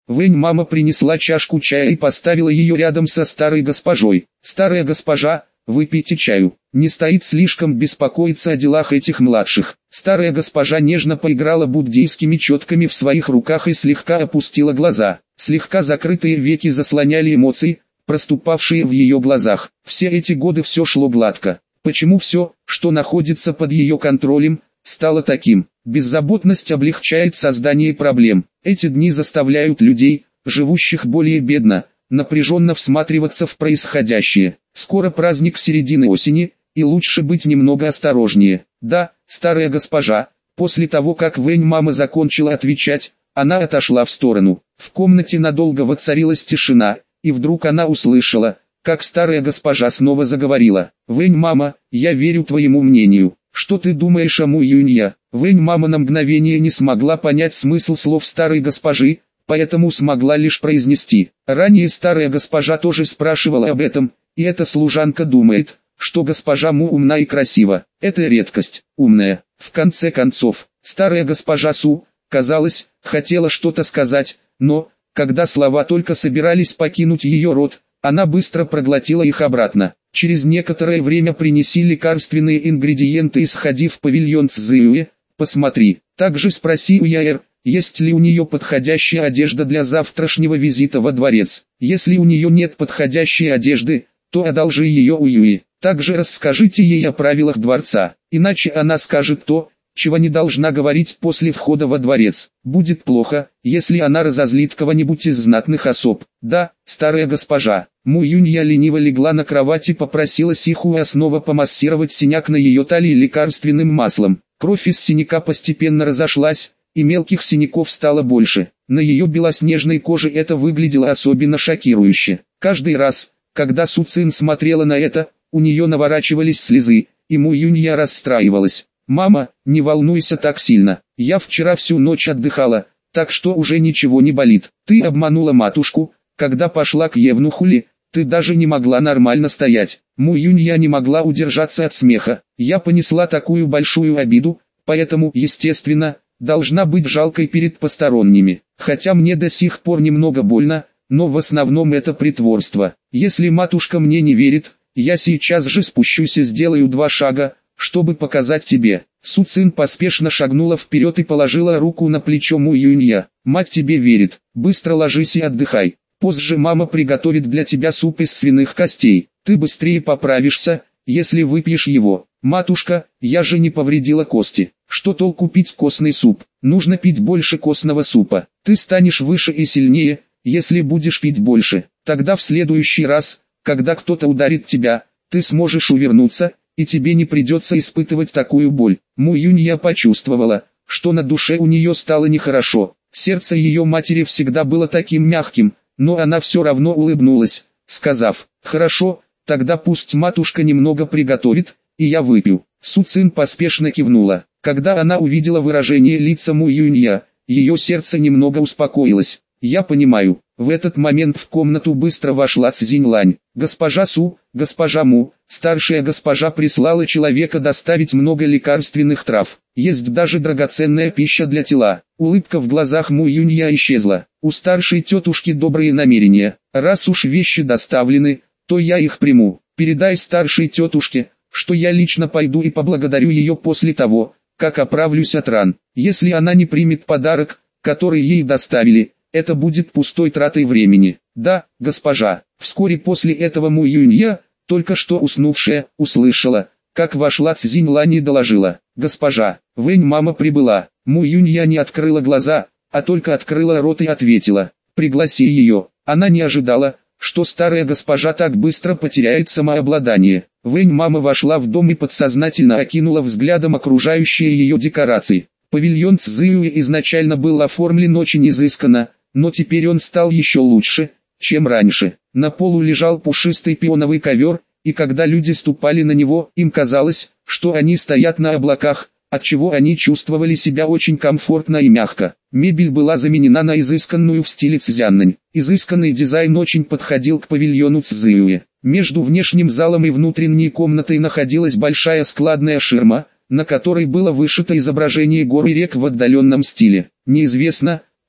Вэнь мама принесла чашку чая и поставила ее рядом со старой госпожой. «Старая госпожа, выпейте чаю». Не стоит слишком беспокоиться о делах этих младших. Старая госпожа нежно поиграла буддийскими четками в своих руках и слегка опустила глаза. Слегка закрытые веки заслоняли эмоции, проступавшие в ее глазах. Все эти годы все шло гладко. Почему все, что находится под ее контролем, стало таким? Беззаботность облегчает создание проблем. Эти дни заставляют людей, живущих более бедно, напряженно всматриваться в происходящее. Скоро праздник середины осени, и лучше быть немного осторожнее. Да, старая госпожа, после того как Вэнь мама закончила отвечать, она отошла в сторону. В комнате надолго воцарилась тишина, и вдруг она услышала, как старая госпожа снова заговорила. «Вэнь мама, я верю твоему мнению. Что ты думаешь о Му Юнья?» Вэнь мама на мгновение не смогла понять смысл слов старой госпожи, поэтому смогла лишь произнести. Ранее старая госпожа тоже спрашивала об этом, и эта служанка думает, что госпожа Му умна и красива. Это редкость, умная. В конце концов, старая госпожа Су, казалось, хотела что-то сказать, но, когда слова только собирались покинуть ее рот, она быстро проглотила их обратно. Через некоторое время принеси лекарственные ингредиенты и сходи в павильон Цзюэ, посмотри. Также спроси у Яэр, есть ли у нее подходящая одежда для завтрашнего визита во дворец. Если у нее нет подходящей одежды, то одолжи ее у Юи. Также расскажите ей о правилах дворца, иначе она скажет то, чего не должна говорить после входа во дворец. Будет плохо, если она разозлит кого-нибудь из знатных особ. Да, старая госпожа. Му Юнья лениво легла на кровать и попросила Сихуэ снова помассировать синяк на ее талии лекарственным маслом. Кровь из синяка постепенно разошлась, и мелких синяков стало больше. На ее белоснежной коже это выглядело особенно шокирующе. Каждый раз, когда Су Цин смотрела на это, у нее наворачивались слезы, и Му Юнья расстраивалась. «Мама, не волнуйся так сильно, я вчера всю ночь отдыхала, так что уже ничего не болит. Ты обманула матушку, когда пошла к Евнуху, ты даже не могла нормально стоять». Му Юнья не могла удержаться от смеха. «Я понесла такую большую обиду, поэтому, естественно, должна быть жалкой перед посторонними. Хотя мне до сих пор немного больно, но в основном это притворство. Если матушка мне не верит, я сейчас же спущусь и сделаю 2 шага, чтобы показать тебе». Су Цин поспешно шагнула вперед и положила руку на плечо Му Юнья. «Мать тебе верит, быстро ложись и отдыхай. Позже мама приготовит для тебя суп из свиных костей. Ты быстрее поправишься, если выпьешь его. Матушка, я же не повредила кости. Что толку пить костный суп? Нужно пить больше костного супа. Ты станешь выше и сильнее, если будешь пить больше. Тогда в следующий раз, когда кто-то ударит тебя, ты сможешь увернуться, и тебе не придется испытывать такую боль». Му Юнья почувствовала, что на душе у нее стало нехорошо. Сердце ее матери всегда было таким мягким, но она все равно улыбнулась, сказав: «Хорошо, тогда пусть матушка немного приготовит, и я выпью». Су Цин поспешно кивнула. Когда она увидела выражение лица Му Юнья, ее сердце немного успокоилось. «Я понимаю». В этот момент в комнату быстро вошла Цзиньлань. «Госпожа Су, госпожа Му, старшая госпожа прислала человека доставить много лекарственных трав. Есть даже драгоценная пища для тела». Улыбка в глазах Му Юнья исчезла. «У старшей тетушки добрые намерения. Раз уж вещи доставлены, то я их приму. Передай старшей тетушке, что я лично пойду и поблагодарю ее после того, как оправлюсь от ран. Если она не примет подарок, который ей доставили, это будет пустой тратой времени». «Да, госпожа». Вскоре после этого Му Юнья, только что уснувшая, услышала, как вошла Цзиньлань и доложила: «Госпожа, Вэнь мама прибыла». Му Юнья не открыла глаза, а только открыла рот и ответила: «Пригласи ее». Она не ожидала, что старая госпожа так быстро потеряет самообладание. Вэнь мама вошла в дом и подсознательно окинула взглядом окружающие ее декорации. Павильон Цзюэ изначально был оформлен очень изысканно, но теперь он стал еще лучше, чем раньше. На полу лежал пушистый пионовый ковер, и когда люди ступали на него, им казалось, что они стоят на облаках, отчего они чувствовали себя очень комфортно и мягко. Мебель была заменена на изысканную в стиле Цзяннань. Изысканный дизайн очень подходил к павильону Цзюэ. Между внешним залом и внутренней комнатой находилась большая складная ширма, на которой было вышито изображение гор и рек в отдаленном стиле. Неизвестно,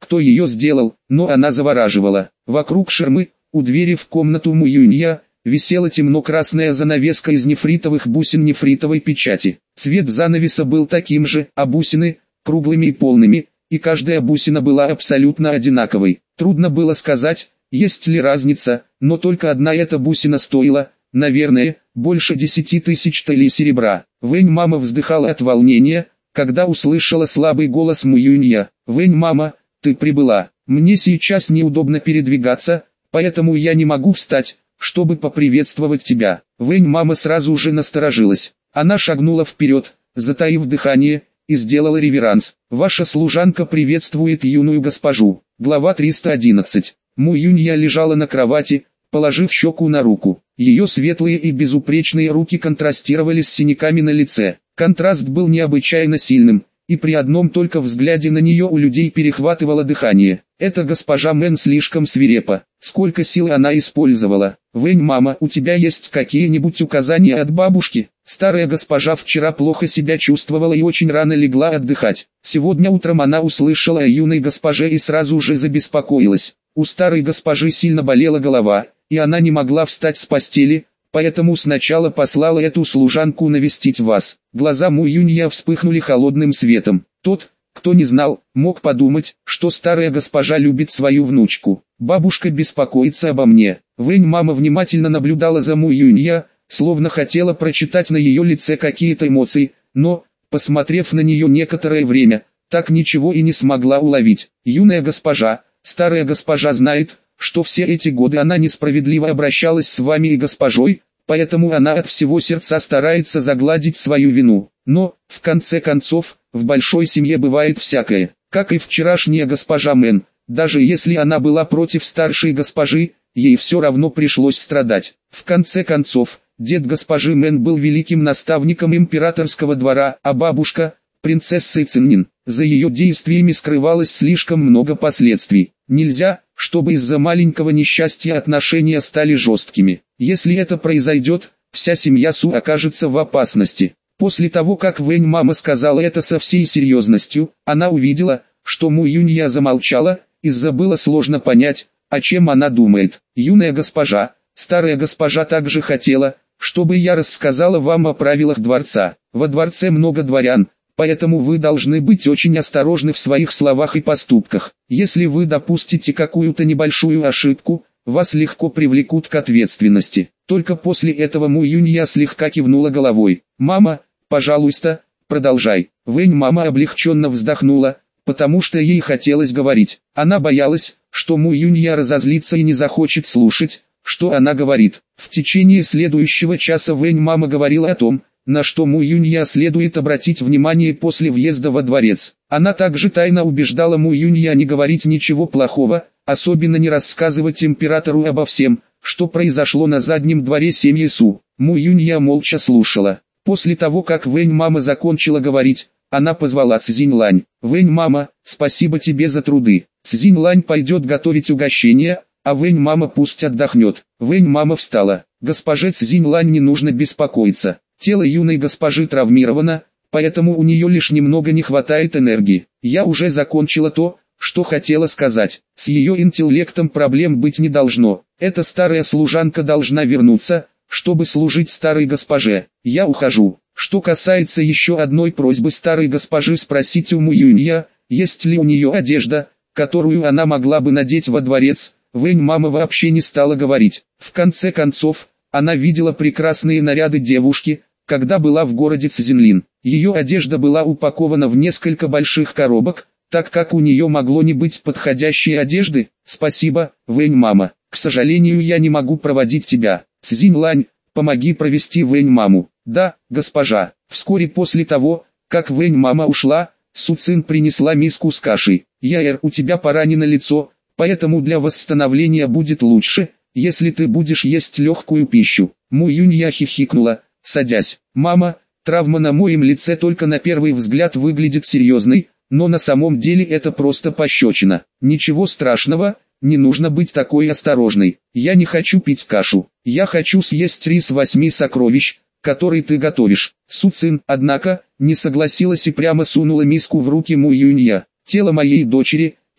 кто ее сделал, но она завораживала. Вокруг ширмы, у двери в комнату Му Юнья, висела темно-красная занавеска из нефритовых бусин нефритовой печати. Цвет занавеса был таким же, а бусины – круглыми и полными, и каждая бусина была абсолютно одинаковой. Трудно было сказать, есть ли разница, но только одна эта бусина стоила, наверное, больше 10 тысяч талей серебра. Вэнь-мама вздыхала от волнения, когда услышала слабый голос Му Юнья. «Вэнь-мама, ты прибыла. Мне сейчас неудобно передвигаться, поэтому я не могу встать, чтобы поприветствовать тебя». Вэнь-мама сразу же насторожилась. Она шагнула вперед, затаив дыхание, и сделала реверанс. «Ваша служанка приветствует юную госпожу». Глава 311. Му Юнья лежала на кровати, положив щеку на руку. Ее светлые и безупречные руки контрастировали с синяками на лице. Контраст был необычайно сильным, и при одном только взгляде на нее у людей перехватывало дыхание. Эта госпожа Мэн слишком свирепа. Сколько сил она использовала. «Вэнь-мама, у тебя есть какие-нибудь указания от бабушки?» Старая госпожа вчера плохо себя чувствовала и очень рано легла отдыхать. Сегодня утром она услышала о юной госпоже и сразу же забеспокоилась. У старой госпожи сильно болела голова, и она не могла встать с постели, поэтому сначала послала эту служанку навестить вас. Глаза Му Юнья вспыхнули холодным светом. Тот, кто не знал, мог подумать, что старая госпожа любит свою внучку. «Бабушка беспокоится обо мне». Вэнь-мама внимательно наблюдала за Му Юнья, словно хотела прочитать на ее лице какие-то эмоции, но, посмотрев на нее некоторое время, так ничего и не смогла уловить. «Юная госпожа, старая госпожа знает, что все эти годы она несправедливо обращалась с вами и госпожой, поэтому она от всего сердца старается загладить свою вину. Но, в конце концов, в большой семье бывает всякое, как и вчерашняя госпожа Мэн, даже если она была против старшей госпожи, ей все равно пришлось страдать. В конце концов, дед госпожи Мэн был великим наставником императорского двора, а бабушка – принцессой Циннин. За ее действиями скрывалось слишком много последствий. Нельзя, чтобы из-за маленького несчастья отношения стали жесткими. Если это произойдет, вся семья Су окажется в опасности. После того, как Вэнь-мама сказала это со всей серьезностью, она увидела, что Му Юнья замолчала, из-за было сложно понять, о чем она думает. «Юная госпожа, старая госпожа также хотела, чтобы я рассказала вам о правилах дворца. Во дворце много дворян, поэтому вы должны быть очень осторожны в своих словах и поступках. Если вы допустите какую-то небольшую ошибку, вас легко привлекут к ответственности». Только после этого Му Юнья слегка кивнула головой. «Мама, пожалуйста, продолжай». Вэнь-мама облегченно вздохнула, потому что ей хотелось говорить. Она боялась, что Му Юнья разозлится и не захочет слушать, что она говорит. В течение следующего часа Вэнь-мама говорила о том, на что Му Юнья следует обратить внимание после въезда во дворец. Она также тайно убеждала Му Юнья не говорить ничего плохого, особенно не рассказывать императору обо всем, что произошло на заднем дворе семьи Су. Му Юнья молча слушала. После того, как Вэнь-мама закончила говорить, она позвала Цзинь-лань. «Вэнь-мама, спасибо тебе за труды. Цзинь-лань пойдет готовить угощение, а Вэнь-мама пусть отдохнет». Вэнь-мама встала. «Госпоже Цзинь-лань не нужно беспокоиться. Тело юной госпожи травмировано, поэтому у нее лишь немного не хватает энергии. Я уже закончила то, что хотела сказать. С ее интеллектом проблем быть не должно. Эта старая служанка должна вернуться, чтобы служить старой госпоже. Я ухожу». Что касается еще одной просьбы старой госпожи, спросите у Му Юнья, есть ли у нее одежда, которую она могла бы надеть во дворец. Вэнь-мама вообще не стала говорить. В конце концов, она видела прекрасные наряды девушки, когда была в городе Цзинлин. Ее одежда была упакована в несколько больших коробок, так как у нее могло не быть подходящей одежды. «Спасибо, Вэнь-мама. К сожалению, я не могу проводить тебя. Цзинь-лань, помоги провести Вэнь-маму». «Да, госпожа». Вскоре после того, как Вэнь-мама ушла, Су Цин принесла миску с кашей. «Яэр, у тебя поранено лицо, поэтому для восстановления будет лучше, если ты будешь есть легкую пищу». Му Юнья хихикнула, садясь. «Мама, травма на моем лице только на первый взгляд выглядит серьезной, но на самом деле это просто пощечина. Ничего страшного, не нужно быть такой осторожной. Я не хочу пить кашу. Я хочу съесть рис 8 сокровищ, который ты готовишь». Су Цин, однако, не согласилась и прямо сунула миску в руки Му Юнья. «Тело моей дочери,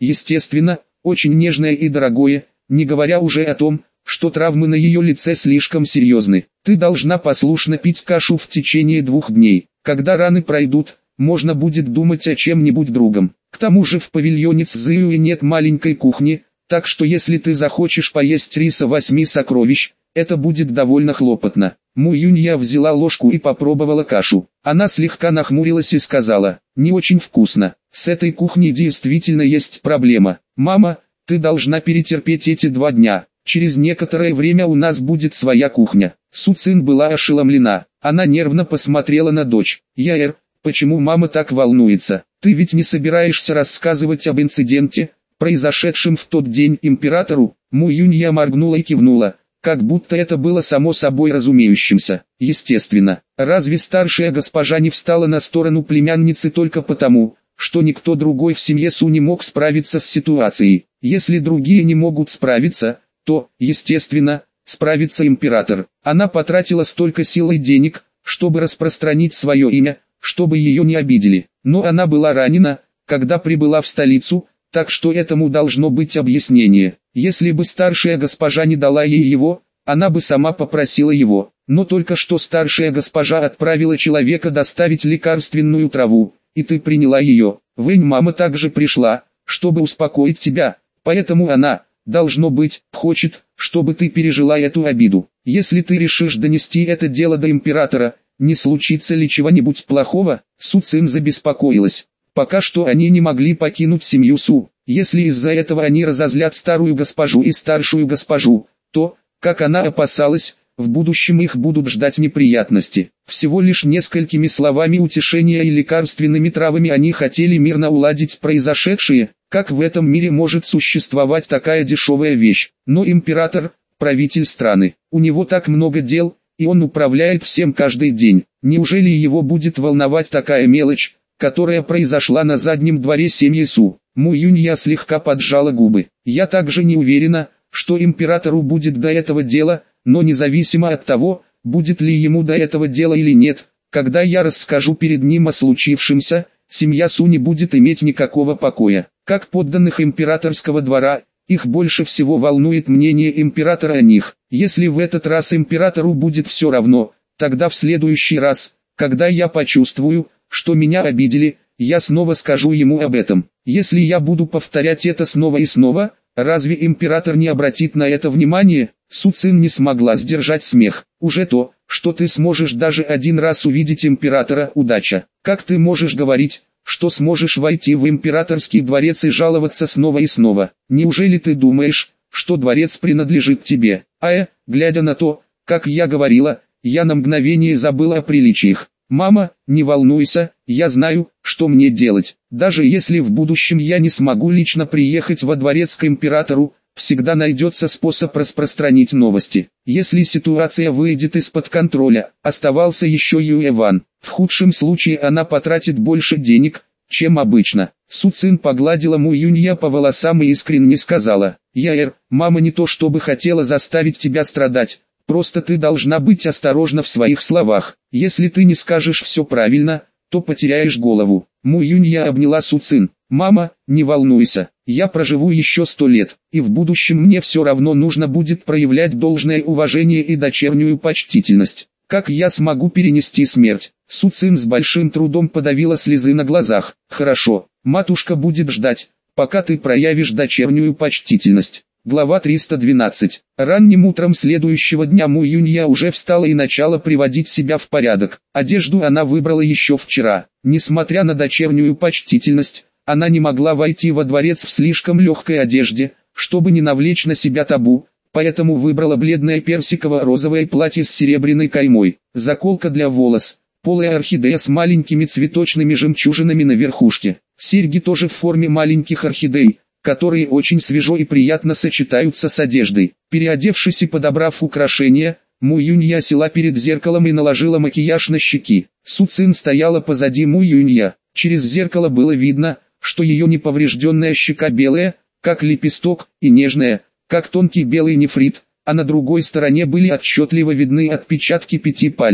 естественно, очень нежное и дорогое, не говоря уже о том, что травмы на ее лице слишком серьезны. Ты должна послушно пить кашу в течение 2 дней. Когда раны пройдут, можно будет думать о чем-нибудь другом. К тому же в павильоне Цзюи нет маленькой кухни, так что если ты захочешь поесть риса 8 сокровищ, это будет довольно хлопотно. Му Юнья взяла ложку и попробовала кашу. Она слегка нахмурилась и сказала: не очень вкусно. С этой кухней действительно есть проблема. Мама, ты должна перетерпеть эти 2 дня. Через некоторое время у нас будет своя кухня. Су Цин была ошеломлена. Она нервно посмотрела на дочь. Яэр, почему мама так волнуется? Ты ведь не собираешься рассказывать об инциденте, произошедшем в тот день императору? Му Юнья моргнула и кивнула, как будто это было само собой разумеющимся. Естественно, разве старшая госпожа не встала на сторону племянницы только потому, что никто другой в семье Су не мог справиться с ситуацией? Если другие не могут справиться, то, естественно, справится император. Она потратила столько сил и денег, чтобы распространить свое имя, чтобы ее не обидели. Но она была ранена, когда прибыла в столицу, так что этому должно быть объяснение. Если бы старшая госпожа не дала ей его, она бы сама попросила его. Но только что старшая госпожа отправила человека доставить лекарственную траву, и ты приняла ее. Вэнь-мама также пришла, чтобы успокоить тебя, поэтому она, должно быть, хочет, чтобы ты пережила эту обиду. Если ты решишь донести это дело до императора, не случится ли чего-нибудь плохого? Су Цин забеспокоилась. Пока что они не могли покинуть семью Су. Если из-за этого они разозлят старую госпожу и старшую госпожу, то, как она опасалась, в будущем их будут ждать неприятности. Всего лишь несколькими словами утешения и лекарственными травами они хотели мирно уладить произошедшее. Как в этом мире может существовать такая дешевая вещь? Но император, правитель страны, у него так много дел, и он управляет всем каждый день. Неужели его будет волновать такая мелочь, которая произошла на заднем дворе семьи Су? Му Юнья слегка поджала губы. Я также не уверена, что императору будет до этого дела, но независимо от того, будет ли ему до этого дела или нет, когда я расскажу перед ним о случившемся, семья Су не будет иметь никакого покоя. Как подданных императорского двора, их больше всего волнует мнение императора о них. Если в этот раз императору будет все равно, тогда в следующий раз, когда я почувствую, что меня обидели, я снова скажу ему об этом. Если я буду повторять это снова и снова, разве император не обратит на это внимание? Су Цин не смогла сдержать смех. Уже то, что ты сможешь даже один раз увидеть императора, удача. Как ты можешь говорить, что сможешь войти в императорский дворец и жаловаться снова и снова? Неужели ты думаешь, что дворец принадлежит тебе? Глядя на то, как я говорила, я на мгновение забыла о приличиях. Мама, не волнуйся, я знаю, что мне делать. Даже если в будущем я не смогу лично приехать во дворец к императору, всегда найдется способ распространить новости. Если ситуация выйдет из-под контроля, оставался еще Юэ Ван. В худшем случае она потратит больше денег, чем обычно. Су Цин погладила Му Юнья по волосам и искренне сказала: Яэр, мама не то чтобы хотела заставить тебя страдать, просто ты должна быть осторожна в своих словах. Если ты не скажешь все правильно, то потеряешь голову. Му Юнья обняла Су Цин. Мама, не волнуйся, я проживу еще 100 лет, и в будущем мне все равно нужно будет проявлять должное уважение и дочернюю почтительность. Как я смогу перенести смерть? Су Цин с большим трудом подавила слезы на глазах. Хорошо, матушка будет ждать, пока ты проявишь дочернюю почтительность. Глава 312. Ранним утром следующего дня Му Юнья уже встала и начала приводить себя в порядок. Одежду она выбрала еще вчера. Несмотря на дочернюю почтительность, она не могла войти во дворец в слишком легкой одежде, чтобы не навлечь на себя табу, поэтому выбрала бледное персиково-розовое платье с серебряной каймой, заколка для волос, полая орхидея с маленькими цветочными жемчужинами на верхушке, серьги тоже в форме маленьких орхидей, которые очень свежо и приятно сочетаются с одеждой. Переодевшись и подобрав украшения, Му Юнья села перед зеркалом и наложила макияж на щеки. Су Цин стояла позади Му Юнья. Через зеркало было видно, что ее неповрежденная щека белая, как лепесток, и нежная, как тонкий белый нефрит, а на другой стороне были отчетливо видны отпечатки 5 пальцев.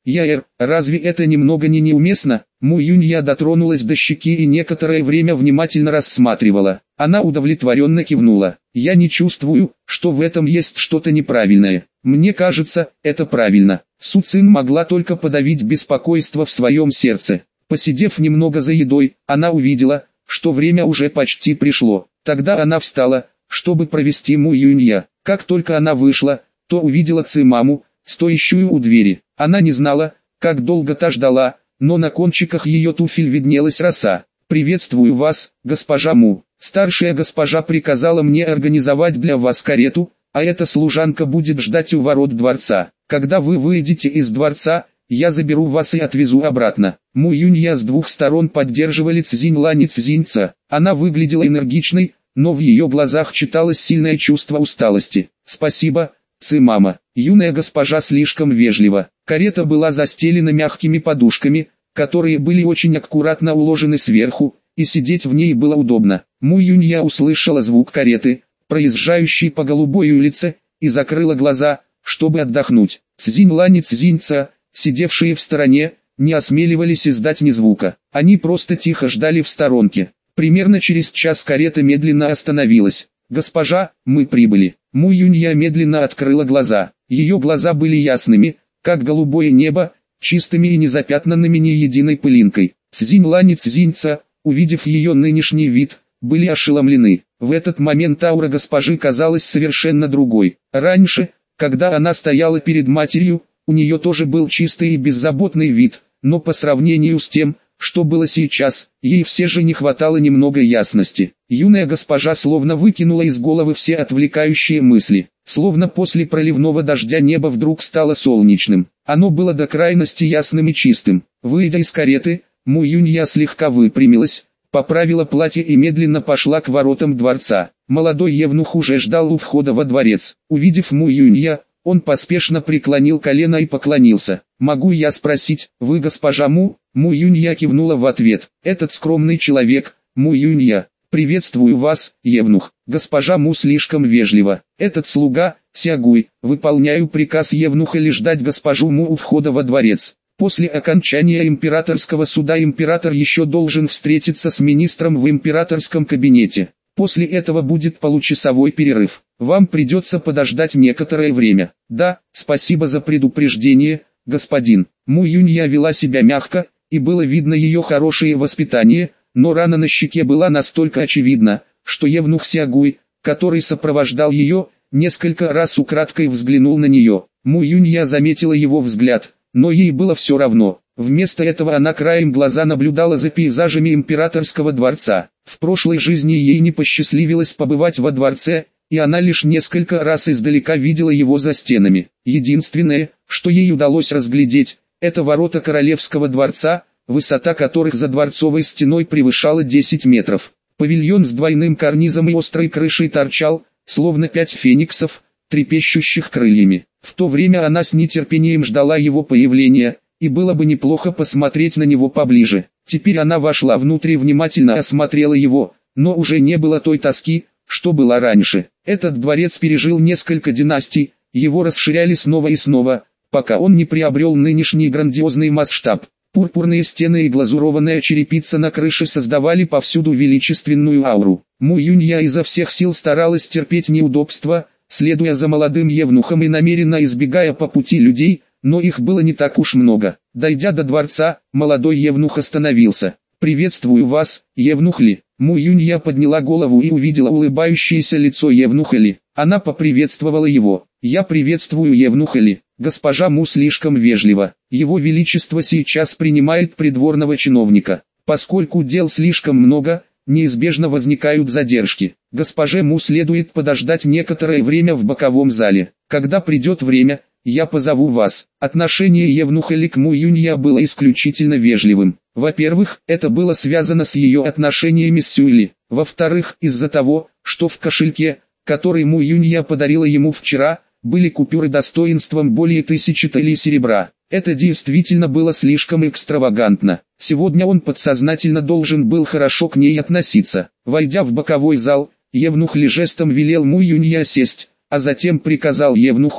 разве это немного не неуместно? Му Юнья дотронулась до щеки и некоторое время внимательно рассматривала. Она удовлетворенно кивнула. Я не чувствую, что в этом есть что-то неправильное. Мне кажется, это правильно. Су Цин могла только подавить беспокойство в своем сердце. Посидев немного за едой, она увидела, что время уже почти пришло. Тогда она встала, чтобы провести Му Юнья. Как только она вышла, то увидела Цимаму, стоящую у двери. Она не знала, как долго та ждала, но на кончиках ее туфель виднелась роса. «Приветствую вас, госпожа Му. Старшая госпожа приказала мне организовать для вас карету, а эта служанка будет ждать у ворот дворца. Когда вы выйдете из дворца, я заберу вас и отвезу обратно». Му Юнья с двух сторон поддерживали Цзиньлань и Цзиньца. Она выглядела энергичной, но в ее глазах читалось сильное чувство усталости. «Спасибо, Цимама. Юная госпожа слишком вежлива». Карета была застелена мягкими подушками, которые были очень аккуратно уложены сверху, и сидеть в ней было удобно. Му Юнья услышала звук кареты, проезжающей по голубой улице, и закрыла глаза, чтобы отдохнуть. Цзиньлань и Цзиньца, сидевшие в стороне, не осмеливались издать ни звука. Они просто тихо ждали в сторонке. Примерно через час карета медленно остановилась. «Госпожа, мы прибыли». Му Юнья медленно открыла глаза. Ее глаза были ясными, как голубое небо, чистыми и незапятнанными ни единой пылинкой. Цзиньлань и Цзиньца, увидев ее нынешний вид, были ошеломлены. В этот момент аура госпожи казалась совершенно другой. Раньше, когда она стояла перед матерью, у нее тоже был чистый и беззаботный вид, но по сравнению с тем, что было сейчас, ей все же не хватало немного ясности. Юная госпожа словно выкинула из головы все отвлекающие мысли. Словно после проливного дождя небо вдруг стало солнечным. Оно было до крайности ясным и чистым. Выйдя из кареты, Му Юнья слегка выпрямилась, поправила платье и медленно пошла к воротам дворца. Молодой евнух уже ждал у входа во дворец. Увидев Му Юнья, он поспешно преклонил колено и поклонился. «Могу я спросить, вы госпожа Му?» Му Юнья кивнула в ответ. «Этот скромный человек, Му Юнья. Приветствую вас, евнух». Госпожа Му слишком вежлива. «Этот слуга, Сягуй, выполняю приказ евнуха ли ждать госпожу Му у входа во дворец. После окончания императорского суда император еще должен встретиться с министром в императорском кабинете. После этого будет получасовой перерыв. Вам придется подождать некоторое время». «Да, спасибо за предупреждение, господин». Му Юнья вела себя мягко, и было видно ее хорошее воспитание, но рана на щеке была настолько очевидна, что евнух Сягуй, который сопровождал ее, несколько раз украдкой взглянул на нее. Му Юнья заметила его взгляд, но ей было все равно. Вместо этого она краем глаза наблюдала за пейзажами императорского дворца. В прошлой жизни ей не посчастливилось побывать во дворце, и она лишь несколько раз издалека видела его за стенами. Единственное, что ей удалось разглядеть, это ворота королевского дворца, высота которых за дворцовой стеной превышала 10 метров. Павильон с двойным карнизом и острой крышей торчал, словно 5 фениксов, трепещущих крыльями. В то время она с нетерпением ждала его появления, и было бы неплохо посмотреть на него поближе. Теперь она вошла внутрь и внимательно осмотрела его, но уже не было той тоски, что была раньше. Этот дворец пережил несколько династий, его расширяли снова и снова, пока он не приобрел нынешний грандиозный масштаб. Пурпурные стены и глазурованная черепица на крыше создавали повсюду величественную ауру. Му Юнья изо всех сил старалась терпеть неудобства, следуя за молодым евнухом и намеренно избегая по пути людей, но их было не так уж много. Дойдя до дворца, молодой евнух остановился. «Приветствую вас, евнух Ли». Му Юнья подняла голову и увидела улыбающееся лицо евнуха Ли. Она поприветствовала его. «Я приветствую евнуха Ли. Госпожа Му слишком вежлива. Его Величество сейчас принимает придворного чиновника. Поскольку дел слишком много, неизбежно возникают задержки. Госпоже Му следует подождать некоторое время в боковом зале. Когда придет время, я позову вас». Отношение евнуха Ли к Му Юнья было исключительно вежливым. Во-первых, это было связано с ее отношениями с Сюйли. Во-вторых, из-за того, что в кошельке, который Му Юнья подарила ему вчера, были купюры достоинством более 1000 талий серебра. Это действительно было слишком экстравагантно. Сегодня он подсознательно должен был хорошо к ней относиться. Войдя в боковой зал, евнух Ли жестом велел Му Юнья сесть, а затем приказал евнуху,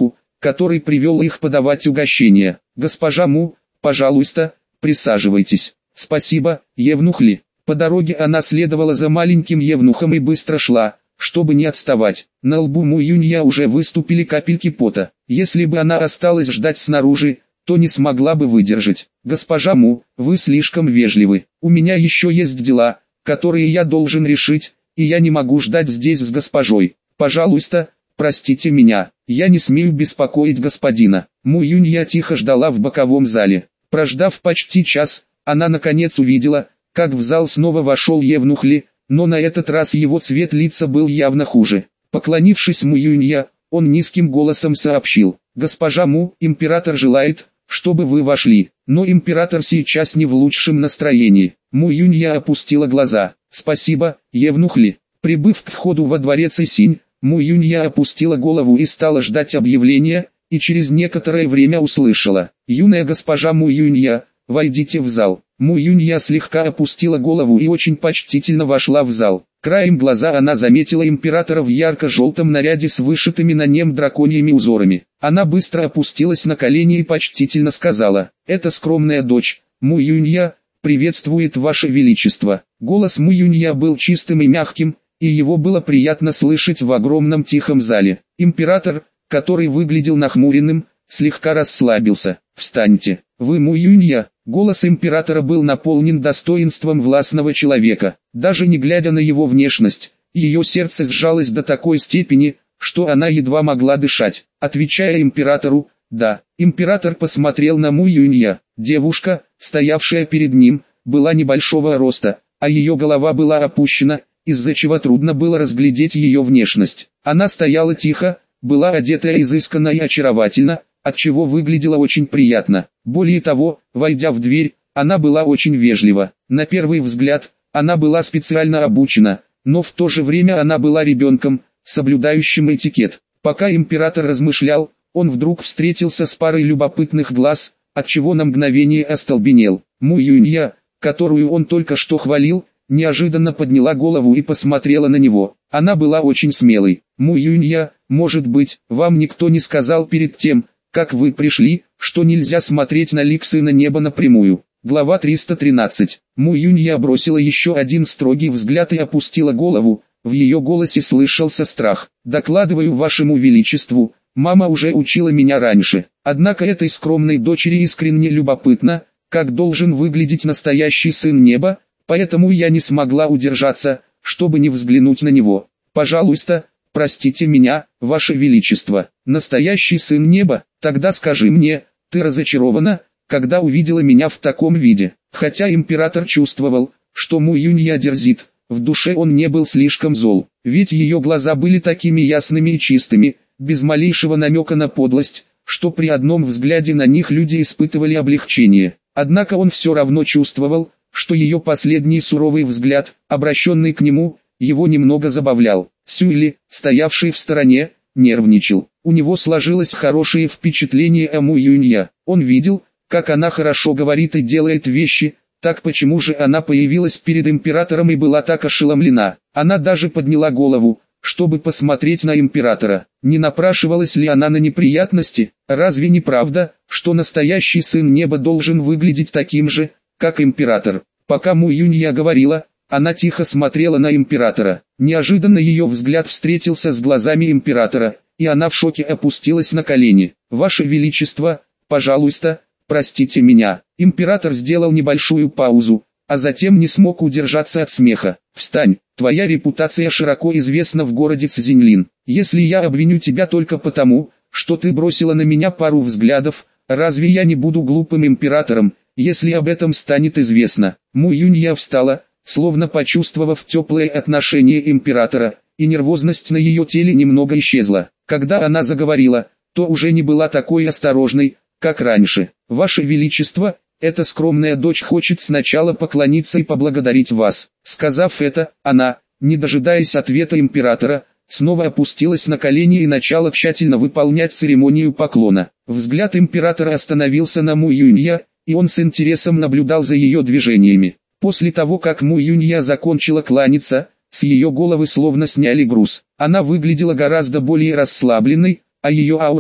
который привел их подавать угощение. «Госпожа Му, пожалуйста, присаживайтесь». «Спасибо, евнух Ли». По дороге она следовала за маленьким евнухом и быстро шла, чтобы не отставать. На лбу Му Юнья уже выступили капельки пота. Если бы она осталась ждать снаружи, то не смогла бы выдержать. «Госпожа Му, вы слишком вежливы. У меня еще есть дела, которые я должен решить, и я не могу ждать здесь с госпожой. Пожалуйста, простите меня, я не смею беспокоить господина». Му Юнья тихо ждала в боковом зале. Прождав почти час, она наконец увидела, как в зал снова вошел евнух Ли, но на этот раз его цвет лица был явно хуже. Поклонившись Му Юнья, он низким голосом сообщил: «Госпожа Му, император желает, чтобы вы вошли, но император сейчас не в лучшем настроении». Му Юнья опустила глаза. «Спасибо, евнух Ли». Прибыв к входу во дворец Исинь, Му Юнья опустила голову и стала ждать объявления, и через некоторое время услышала: «Юная госпожа Му Юнья, войдите в зал». Му Юнья слегка опустила голову и очень почтительно вошла в зал. Краем глаза она заметила императора в ярко-желтом наряде с вышитыми на нем драконьими узорами. Она быстро опустилась на колени и почтительно сказала: «Это скромная дочь, Му Юнья, приветствует ваше величество». Голос Му Юнья был чистым и мягким, и его было приятно слышать в огромном тихом зале. Император, который выглядел нахмуренным, слегка расслабился. «Встаньте, вы Му Юнья». Голос императора был наполнен достоинством властного человека. Даже не глядя на его внешность, ее сердце сжалось до такой степени, что она едва могла дышать. Отвечая императору: «Да». Император посмотрел на Му Юнья. Девушка, стоявшая перед ним, была небольшого роста, а ее голова была опущена, из-за чего трудно было разглядеть ее внешность. Она стояла тихо, была одета изысканно и очаровательно, отчего выглядела очень приятно. Более того, войдя в дверь, она была очень вежлива. На первый взгляд, она была специально обучена, но в то же время она была ребенком, соблюдающим этикет. Пока император размышлял, он вдруг встретился с парой любопытных глаз, отчего на мгновение остолбенел. Му Юнья, которую он только что хвалил, неожиданно подняла голову и посмотрела на него. Она была очень смелой. «Му Юнья, может быть, вам никто не сказал перед тем, как вы пришли, что нельзя смотреть на лик сына неба напрямую». Глава 313. Му Юнья бросила еще один строгий взгляд и опустила голову. В ее голосе слышался страх. «Докладываю вашему величеству, мама уже учила меня раньше. Однако этой скромной дочери искренне любопытно, как должен выглядеть настоящий сын неба, поэтому я не смогла удержаться, чтобы не взглянуть на него. Пожалуйста, простите меня, ваше величество. Настоящий сын неба? Тогда скажи мне, ты разочарована, когда увидела меня в таком виде?» Хотя император чувствовал, что Му Юнья дерзит, в душе он не был слишком зол, ведь ее глаза были такими ясными и чистыми, без малейшего намека на подлость, что при одном взгляде на них люди испытывали облегчение. Однако он все равно чувствовал, что ее последний суровый взгляд, обращенный к нему, его немного забавлял. Сюйли, стоявший в стороне, нервничал. У него сложилось хорошее впечатление о Му Юнья. Он видел, как она хорошо говорит и делает вещи, так почему же она появилась перед императором и была так ошеломлена? Она даже подняла голову, чтобы посмотреть на императора. Не напрашивалась ли она на неприятности? Разве не правда, что настоящий сын неба должен выглядеть таким же, как император? Пока Му Юнья говорила, она тихо смотрела на императора. Неожиданно ее взгляд встретился с глазами императора, и она в шоке опустилась на колени. «Ваше Величество, пожалуйста, простите меня». Император сделал небольшую паузу, а затем не смог удержаться от смеха. «Встань, твоя репутация широко известна в городе Цзиньлин. Если я обвиню тебя только потому, что ты бросила на меня пару взглядов, разве я не буду глупым императором, если об этом станет известно?» Му Юнья встала, словно почувствовав теплое отношение императора, и нервозность на ее теле немного исчезла. Когда она заговорила, то уже не была такой осторожной, как раньше. «Ваше Величество, эта скромная дочь хочет сначала поклониться и поблагодарить вас». Сказав это, она, не дожидаясь ответа императора, снова опустилась на колени и начала тщательно выполнять церемонию поклона. Взгляд императора остановился на Му Юнья, и он с интересом наблюдал за ее движениями. После того, как Му Юнья закончила кланяться, с ее головы словно сняли груз. Она выглядела гораздо более расслабленной, а ее аура,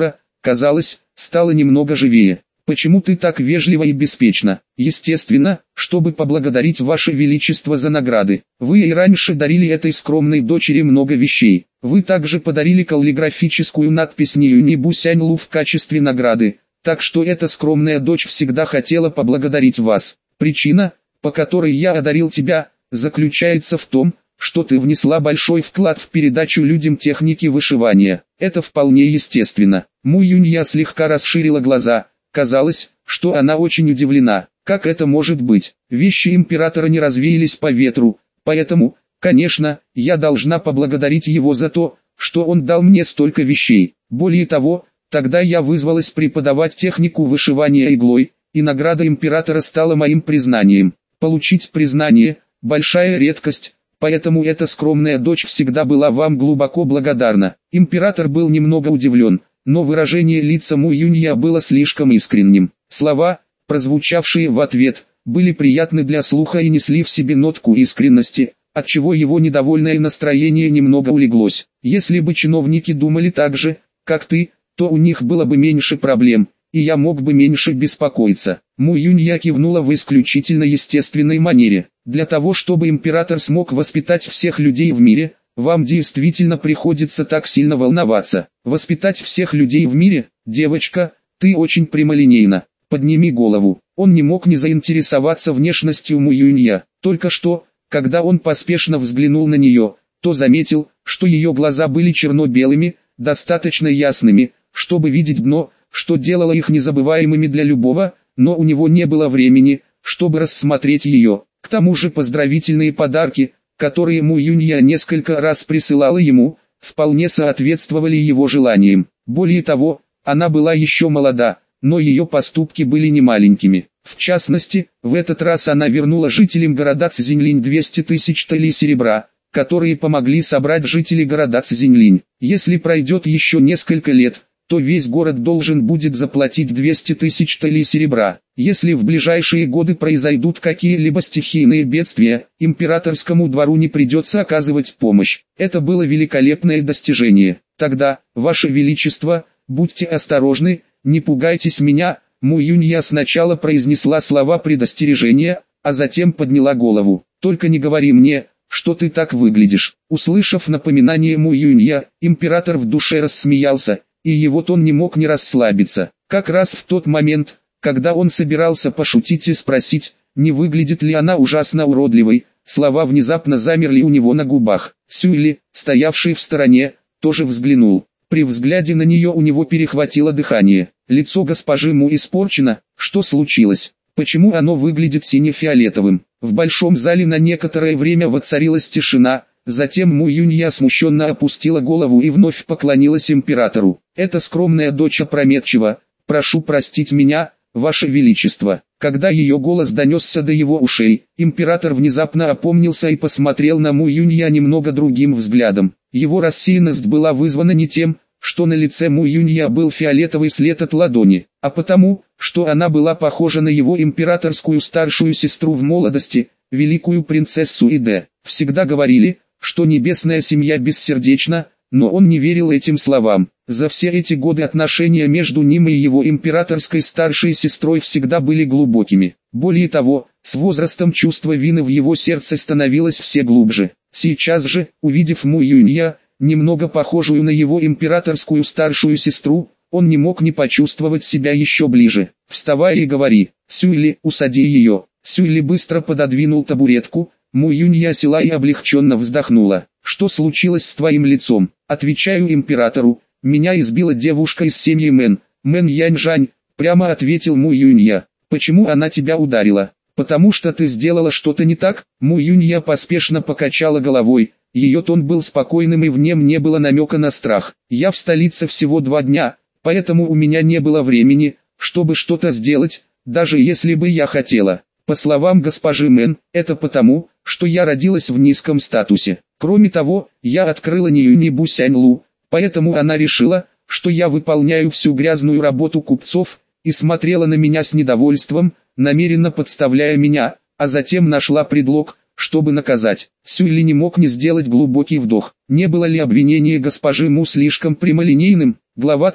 казалось, стало немного живее. «Почему ты так вежлива и беспечна?» «Естественно, чтобы поблагодарить Ваше Величество за награды. Вы и раньше дарили этой скромной дочери много вещей. Вы также подарили каллиграфическую надпись «Ньюни Бусяньлу» в качестве награды, так что эта скромная дочь всегда хотела поблагодарить вас. Причина, по которой я одарил тебя, заключается в том, что ты внесла большой вклад в передачу людям техники вышивания. Это вполне естественно». Му Юнья слегка расширила глаза. Казалось, что она очень удивлена. Как это может быть? Вещи императора не развеялись по ветру, поэтому, конечно, я должна поблагодарить его за то, что он дал мне столько вещей. Более того, тогда я вызвалась преподавать технику вышивания иглой, и награда императора стала моим признанием. Получить признание – большая редкость, поэтому эта скромная дочь всегда была вам глубоко благодарна. Император был немного удивлен, но выражение лица Му Юнья было слишком искренним. Слова, прозвучавшие в ответ, были приятны для слуха и несли в себе нотку искренности, отчего его недовольное настроение немного улеглось. Если бы чиновники думали так же, как ты, то у них было бы меньше проблем, и я мог бы меньше беспокоиться. Му Юнья кивнула в исключительно естественной манере. Для того, чтобы император смог воспитать всех людей в мире, вам действительно приходится так сильно волноваться. Воспитать всех людей в мире, девочка, ты очень прямолинейна. Подними голову. Он не мог не заинтересоваться внешностью Му Юнья. Только что, когда он поспешно взглянул на нее, то заметил, что ее глаза были черно-белыми, достаточно ясными, чтобы видеть дно, что делало их незабываемыми для любого, но у него не было времени, чтобы рассмотреть ее. К тому же поздравительные подарки, которые Му Юнья несколько раз присылала ему, вполне соответствовали его желаниям. Более того, она была еще молода, но ее поступки были немаленькими. В частности, в этот раз она вернула жителям города Цзиньлинь 200 тысяч талей серебра, которые помогли собрать жители города Цзиньлинь. Если пройдет еще несколько лет, то весь город должен будет заплатить 200 тысяч талей серебра. Если в ближайшие годы произойдут какие-либо стихийные бедствия, императорскому двору не придется оказывать помощь. Это было великолепное достижение. Тогда, Ваше Величество, будьте осторожны, не пугайтесь меня. Му Юнья сначала произнесла слова предостережения, а затем подняла голову. Только не говори мне, что ты так выглядишь. Услышав напоминание Му Юнья, император в душе рассмеялся, и его тон не мог не расслабиться. Как раз в тот момент, когда он собирался пошутить и спросить, не выглядит ли она ужасно уродливой, слова внезапно замерли у него на губах. Сюйли, стоявший в стороне, тоже взглянул. При взгляде на нее у него перехватило дыхание. Лицо госпожи Му испорчено. Что случилось? Почему оно выглядит сине-фиолетовым? В большом зале на некоторое время воцарилась тишина. Затем Му Юнья смущенно опустила голову и вновь поклонилась императору. «Это скромная дочь опрометчива. Прошу простить меня, Ваше Величество». Когда ее голос донесся до его ушей, император внезапно опомнился и посмотрел на Му Юнья немного другим взглядом. Его рассеянность была вызвана не тем, что на лице Му Юнья был фиолетовый след от ладони, а потому, что она была похожа на его императорскую старшую сестру в молодости, великую принцессу Иде. Всегда говорили, что небесная семья бессердечна, но он не верил этим словам. За все эти годы отношения между ним и его императорской старшей сестрой всегда были глубокими. Более того, с возрастом чувство вины в его сердце становилось все глубже. Сейчас же, увидев Му Юнья, немного похожую на его императорскую старшую сестру, он не мог не почувствовать себя еще ближе. «Вставай и говори, Сюйли, усади ее». Сюйли быстро пододвинул табуретку. Му Юнья села и облегченно вздохнула. «Что случилось с твоим лицом?» «Отвечаю императору, меня избила девушка из семьи Мэн, Мэн Яньжань», прямо ответил Му Юнья. «Почему она тебя ударила?» «Потому что ты сделала что-то не так?» Му Юнья поспешно покачала головой, ее тон был спокойным и в нем не было намека на страх. «Я в столице всего 2 дня, поэтому у меня не было времени, чтобы что-то сделать, даже если бы я хотела. По словам госпожи Мэн, это потому, что я родилась в низком статусе. Кроме того, я открыла Ньюни Бусяньлу, поэтому она решила, что я выполняю всю грязную работу купцов, и смотрела на меня с недовольством, намеренно подставляя меня, а затем нашла предлог, чтобы наказать». Сюйли не мог не сделать глубокий вдох. Не было ли обвинение госпожи Му слишком прямолинейным? Глава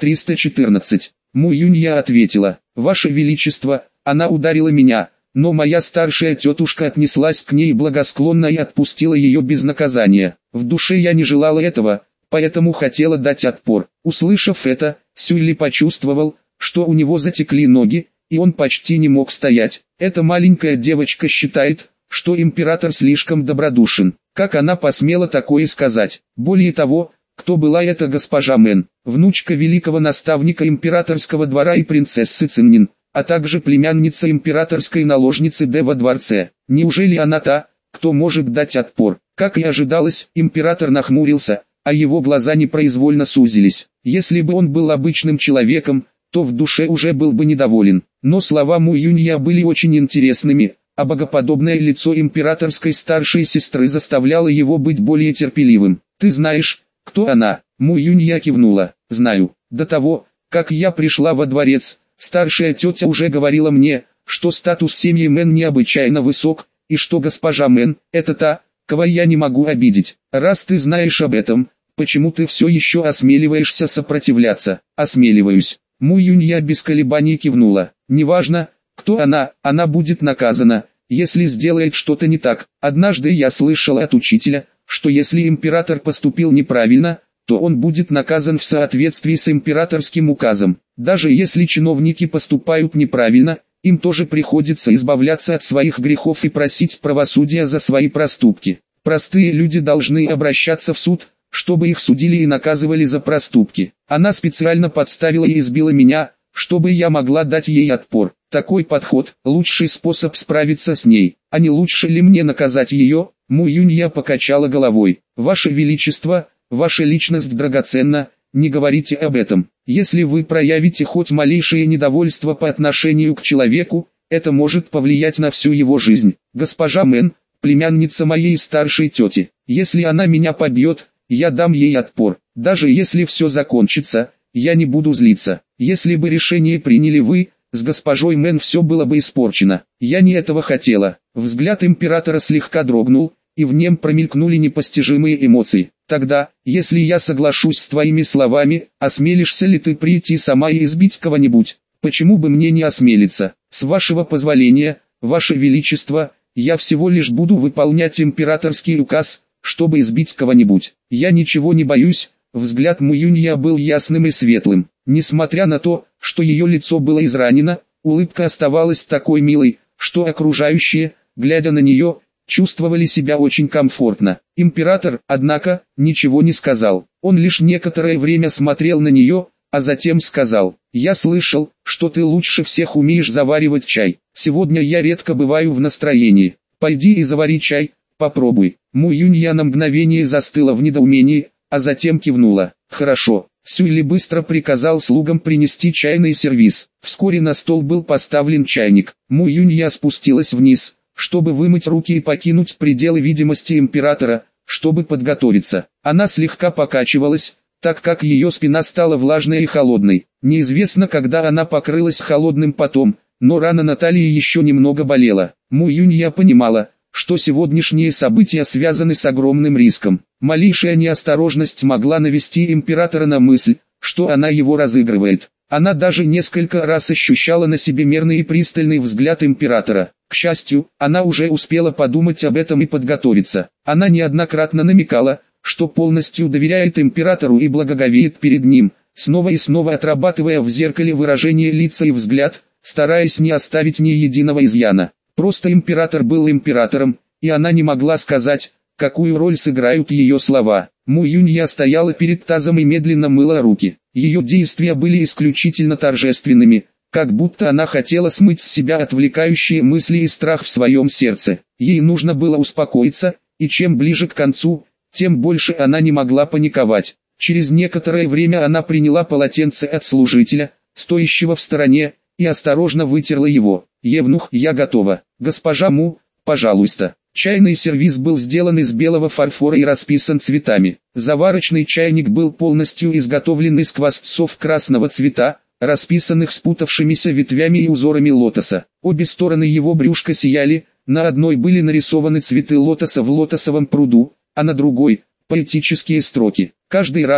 314. Му Юнья ответила: «Ваше Величество, она ударила меня, но моя старшая тетушка отнеслась к ней благосклонно и отпустила ее без наказания. В душе я не желала этого, поэтому хотела дать отпор». Услышав это, Сюйли почувствовал, что у него затекли ноги, и он почти не мог стоять. Эта маленькая девочка считает, что император слишком добродушен. Как она посмела такое сказать? Более того, кто была эта госпожа Мэн? Внучка великого наставника императорского двора и принцессы Циннин, а также племянница императорской наложницы Дэ во дворце. Неужели она та, кто может дать отпор? Как и ожидалось, император нахмурился, а его глаза непроизвольно сузились. Если бы он был обычным человеком, то в душе уже был бы недоволен. Но слова Му Юнья были очень интересными, а богоподобное лицо императорской старшей сестры заставляло его быть более терпеливым. «Ты знаешь, кто она?» Му Юнья кивнула. «Знаю. До того, как я пришла во дворец, старшая тетя уже говорила мне, что статус семьи Мэн необычайно высок, и что госпожа Мэн – это та, кого я не могу обидеть. Раз ты знаешь об этом, почему ты все еще осмеливаешься сопротивляться?» «Осмеливаюсь». Му Юнья без колебаний кивнула. «Неважно, кто она будет наказана, если сделает что-то не так. Однажды я слышала от учителя, что если император поступил неправильно, то он будет наказан в соответствии с императорским указом. Даже если чиновники поступают неправильно, им тоже приходится избавляться от своих грехов и просить правосудия за свои проступки. Простые люди должны обращаться в суд, чтобы их судили и наказывали за проступки. Она специально подставила и избила меня, чтобы я могла дать ей отпор. Такой подход – лучший способ справиться с ней. А не лучше ли мне наказать ее?» Му Юнья покачала головой. «Ваше Величество, ваша личность драгоценна, не говорите об этом. Если вы проявите хоть малейшее недовольство по отношению к человеку, это может повлиять на всю его жизнь. Госпожа Мэн, племянница моей старшей тети. Если она меня побьет, я дам ей отпор. Даже если все закончится, я не буду злиться. Если бы решение приняли вы, с госпожой Мэн все было бы испорчено. Я не этого хотела». Взгляд императора слегка дрогнул, и в нем промелькнули непостижимые эмоции. «Тогда, если я соглашусь с твоими словами, осмелишься ли ты прийти сама и избить кого-нибудь?» «Почему бы мне не осмелиться? С вашего позволения, ваше величество, я всего лишь буду выполнять императорский указ, чтобы избить кого-нибудь. Я ничего не боюсь». Взгляд Му Юнья был ясным и светлым. Несмотря на то, что ее лицо было изранено, улыбка оставалась такой милой, что окружающие, глядя на нее, чувствовали себя очень комфортно. Император, однако, ничего не сказал. Он лишь некоторое время смотрел на нее, а затем сказал: «Я слышал, что ты лучше всех умеешь заваривать чай. Сегодня я редко бываю в настроении. Пойди и завари чай, попробуй». Му Юнья на мгновение застыла в недоумении, а затем кивнула. «Хорошо». Сюйли быстро приказал слугам принести чайный сервиз. Вскоре на стол был поставлен чайник. Му Юнья спустилась вниз, чтобы вымыть руки и покинуть пределы видимости императора, чтобы подготовиться. Она слегка покачивалась, так как ее спина стала влажной и холодной. Неизвестно, когда она покрылась холодным потом, но рана на талии еще немного болела. Му Юнья понимала, что сегодняшние события связаны с огромным риском. Малейшая неосторожность могла навести императора на мысль, что она его разыгрывает. Она даже несколько раз ощущала на себе мерный и пристальный взгляд императора. К счастью, она уже успела подумать об этом и подготовиться. Она неоднократно намекала, что полностью доверяет императору и благоговеет перед ним, снова и снова отрабатывая в зеркале выражение лица и взгляд, стараясь не оставить ни единого изъяна. Просто император был императором, и она не могла сказать, какую роль сыграют ее слова. Му Юнья стояла перед тазом и медленно мыла руки. Ее действия были исключительно торжественными, как будто она хотела смыть с себя отвлекающие мысли и страх в своем сердце. Ей нужно было успокоиться, и чем ближе к концу, тем больше она не могла паниковать. Через некоторое время она приняла полотенце от служителя, стоящего в стороне, и осторожно вытерла его. «Евнух, я готова. Госпожа Му, пожалуйста». Чайный сервиз был сделан из белого фарфора и расписан цветами. Заварочный чайник был полностью изготовлен из квасцов красного цвета, расписанных спутавшимися ветвями и узорами лотоса. Обе стороны его брюшка сияли, на одной были нарисованы цветы лотоса в лотосовом пруду, а на другой – поэтические строки. Каждый раз,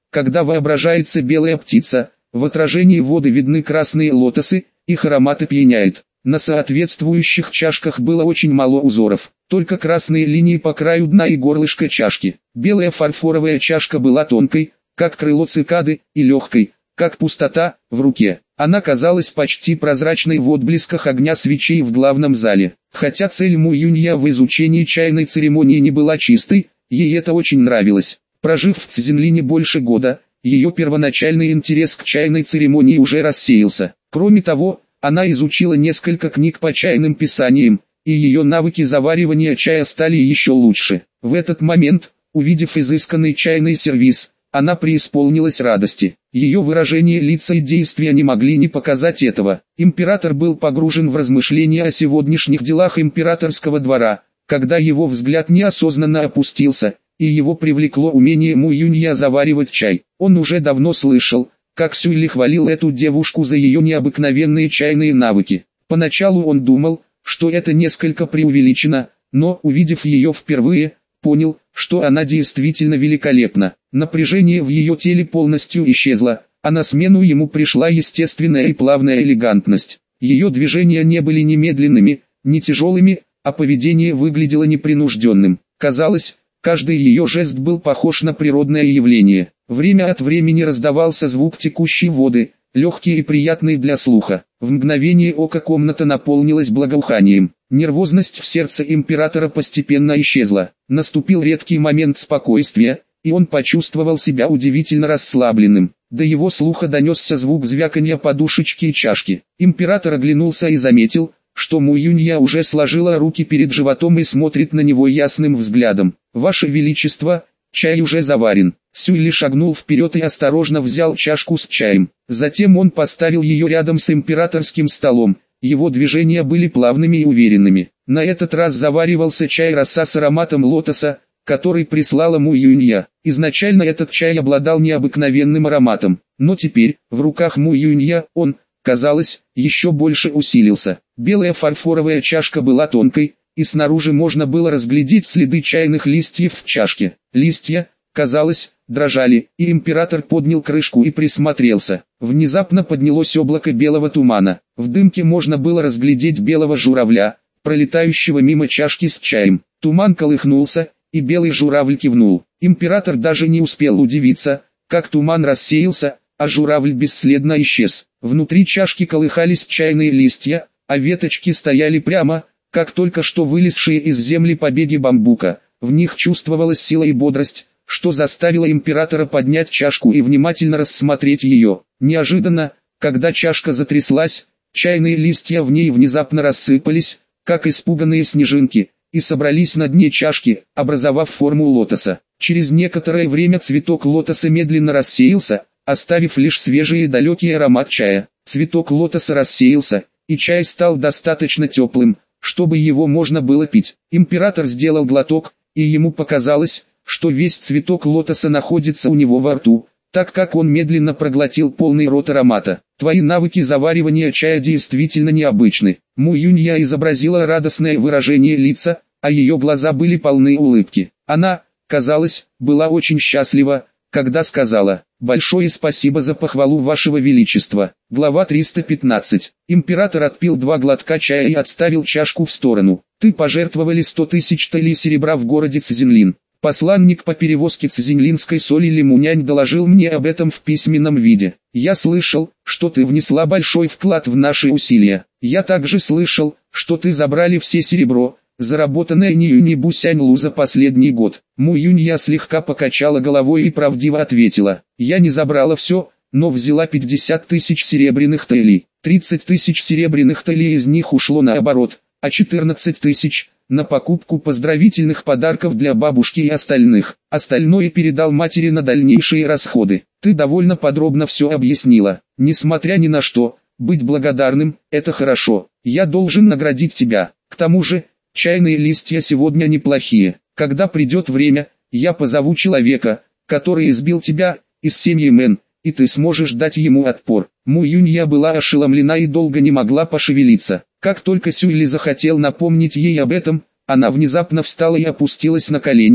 когда воображается белая птица, в отражении воды видны красные лотосы, их аромат опьяняет. На соответствующих чашках было очень мало узоров, только красные линии по краю дна и горлышко чашки. Белая фарфоровая чашка была тонкой, как крыло цикады, и легкой, как пустота, в руке. Она казалась почти прозрачной в отблесках огня свечей в главном зале. Хотя цель Му Юнья в изучении чайной церемонии не была чистой, ей это очень нравилось. Прожив в Цзинлине больше года, ее первоначальный интерес к чайной церемонии уже рассеялся. Кроме того, она изучила несколько книг по чайным писаниям, и ее навыки заваривания чая стали еще лучше. В этот момент, увидев изысканный чайный сервиз, она преисполнилась радости. Ее выражение лица и действия не могли не показать этого. Император был погружен в размышления о сегодняшних делах императорского двора, когда его взгляд неосознанно опустился, и его привлекло умение Му Юнья заваривать чай. Он уже давно слышал, как Сюйли хвалил эту девушку за ее необыкновенные чайные навыки. Поначалу он думал, что это несколько преувеличено, но, увидев ее впервые, понял, что она действительно великолепна. Напряжение в ее теле полностью исчезло, а на смену ему пришла естественная и плавная элегантность. Ее движения не были ни медленными, ни тяжелыми, а поведение выглядело непринужденным. Казалось, каждый ее жест был похож на природное явление. Время от времени раздавался звук текущей воды, легкий и приятный для слуха. В мгновение ока комната наполнилась благоуханием. Нервозность в сердце императора постепенно исчезла. Наступил редкий момент спокойствия, и он почувствовал себя удивительно расслабленным. До его слуха донесся звук звяканья подушечки и чашки. Император оглянулся и заметил, что Му Юнья уже сложила руки перед животом и смотрит на него ясным взглядом. «Ваше Величество, чай уже заварен». Сюйли шагнул вперед и осторожно взял чашку с чаем. Затем он поставил ее рядом с императорским столом. Его движения были плавными и уверенными. На этот раз заваривался чай роса с ароматом лотоса, который прислала Му Юнья. Изначально этот чай обладал необыкновенным ароматом, но теперь, в руках Му Юнья, он, казалось, еще больше усилился. Белая фарфоровая чашка была тонкой, и снаружи можно было разглядеть следы чайных листьев в чашке. Листья, казалось, дрожали, и император поднял крышку и присмотрелся. Внезапно поднялось облако белого тумана. В дымке можно было разглядеть белого журавля, пролетающего мимо чашки с чаем. Туман колыхнулся, и белый журавль кивнул. Император даже не успел удивиться, как туман рассеялся, а журавль бесследно исчез. Внутри чашки колыхались чайные листья, а веточки стояли прямо, как только что вылезшие из земли побеги бамбука. В них чувствовалась сила и бодрость, что заставило императора поднять чашку и внимательно рассмотреть ее. Неожиданно, когда чашка затряслась, чайные листья в ней внезапно рассыпались, как испуганные снежинки, и собрались на дне чашки, образовав форму лотоса. Через некоторое время цветок лотоса медленно рассеялся, оставив лишь свежий и далекий аромат чая. Цветок лотоса рассеялся, и чай стал достаточно теплым, чтобы его можно было пить. Император сделал глоток, и ему показалось, что весь цветок лотоса находится у него во рту, так как он медленно проглотил полный рот аромата. «Твои навыки заваривания чая действительно необычны». Му Юнья изобразила радостное выражение лица, а ее глаза были полны улыбки. Она, казалось, была очень счастлива, когда сказала: «Большое спасибо за похвалу Вашего Величества». Глава 315. Император отпил 2 глотка чая и отставил чашку в сторону. «Ты пожертвовали 100 тысяч талей серебра в городе Цзинлин. Посланник по перевозке цзиньлинской соли Лимунянь доложил мне об этом в письменном виде. Я слышал, что ты внесла большой вклад в наши усилия. Я также слышал, что ты забрали все серебро, заработанное Ниюни Бусяньлу за последний год». Му Юнья слегка покачала головой и правдиво ответила: «Я не забрала все, но взяла 50 тысяч серебряных талей. 30 тысяч серебряных талей из них ушло на оборот, а 14 тысяч – на покупку поздравительных подарков для бабушки и остальных. Остальное передал матери на дальнейшие расходы. Ты довольно подробно все объяснила. Несмотря ни на что, быть благодарным – это хорошо. Я должен наградить тебя. К тому же, чайные листья сегодня неплохие. Когда придет время, я позову человека, который избил тебя, из семьи Мэн, и ты сможешь дать ему отпор». Му Юнья была ошеломлена и долго не могла пошевелиться. Как только Сюйли захотел напомнить ей об этом, она внезапно встала и опустилась на колени,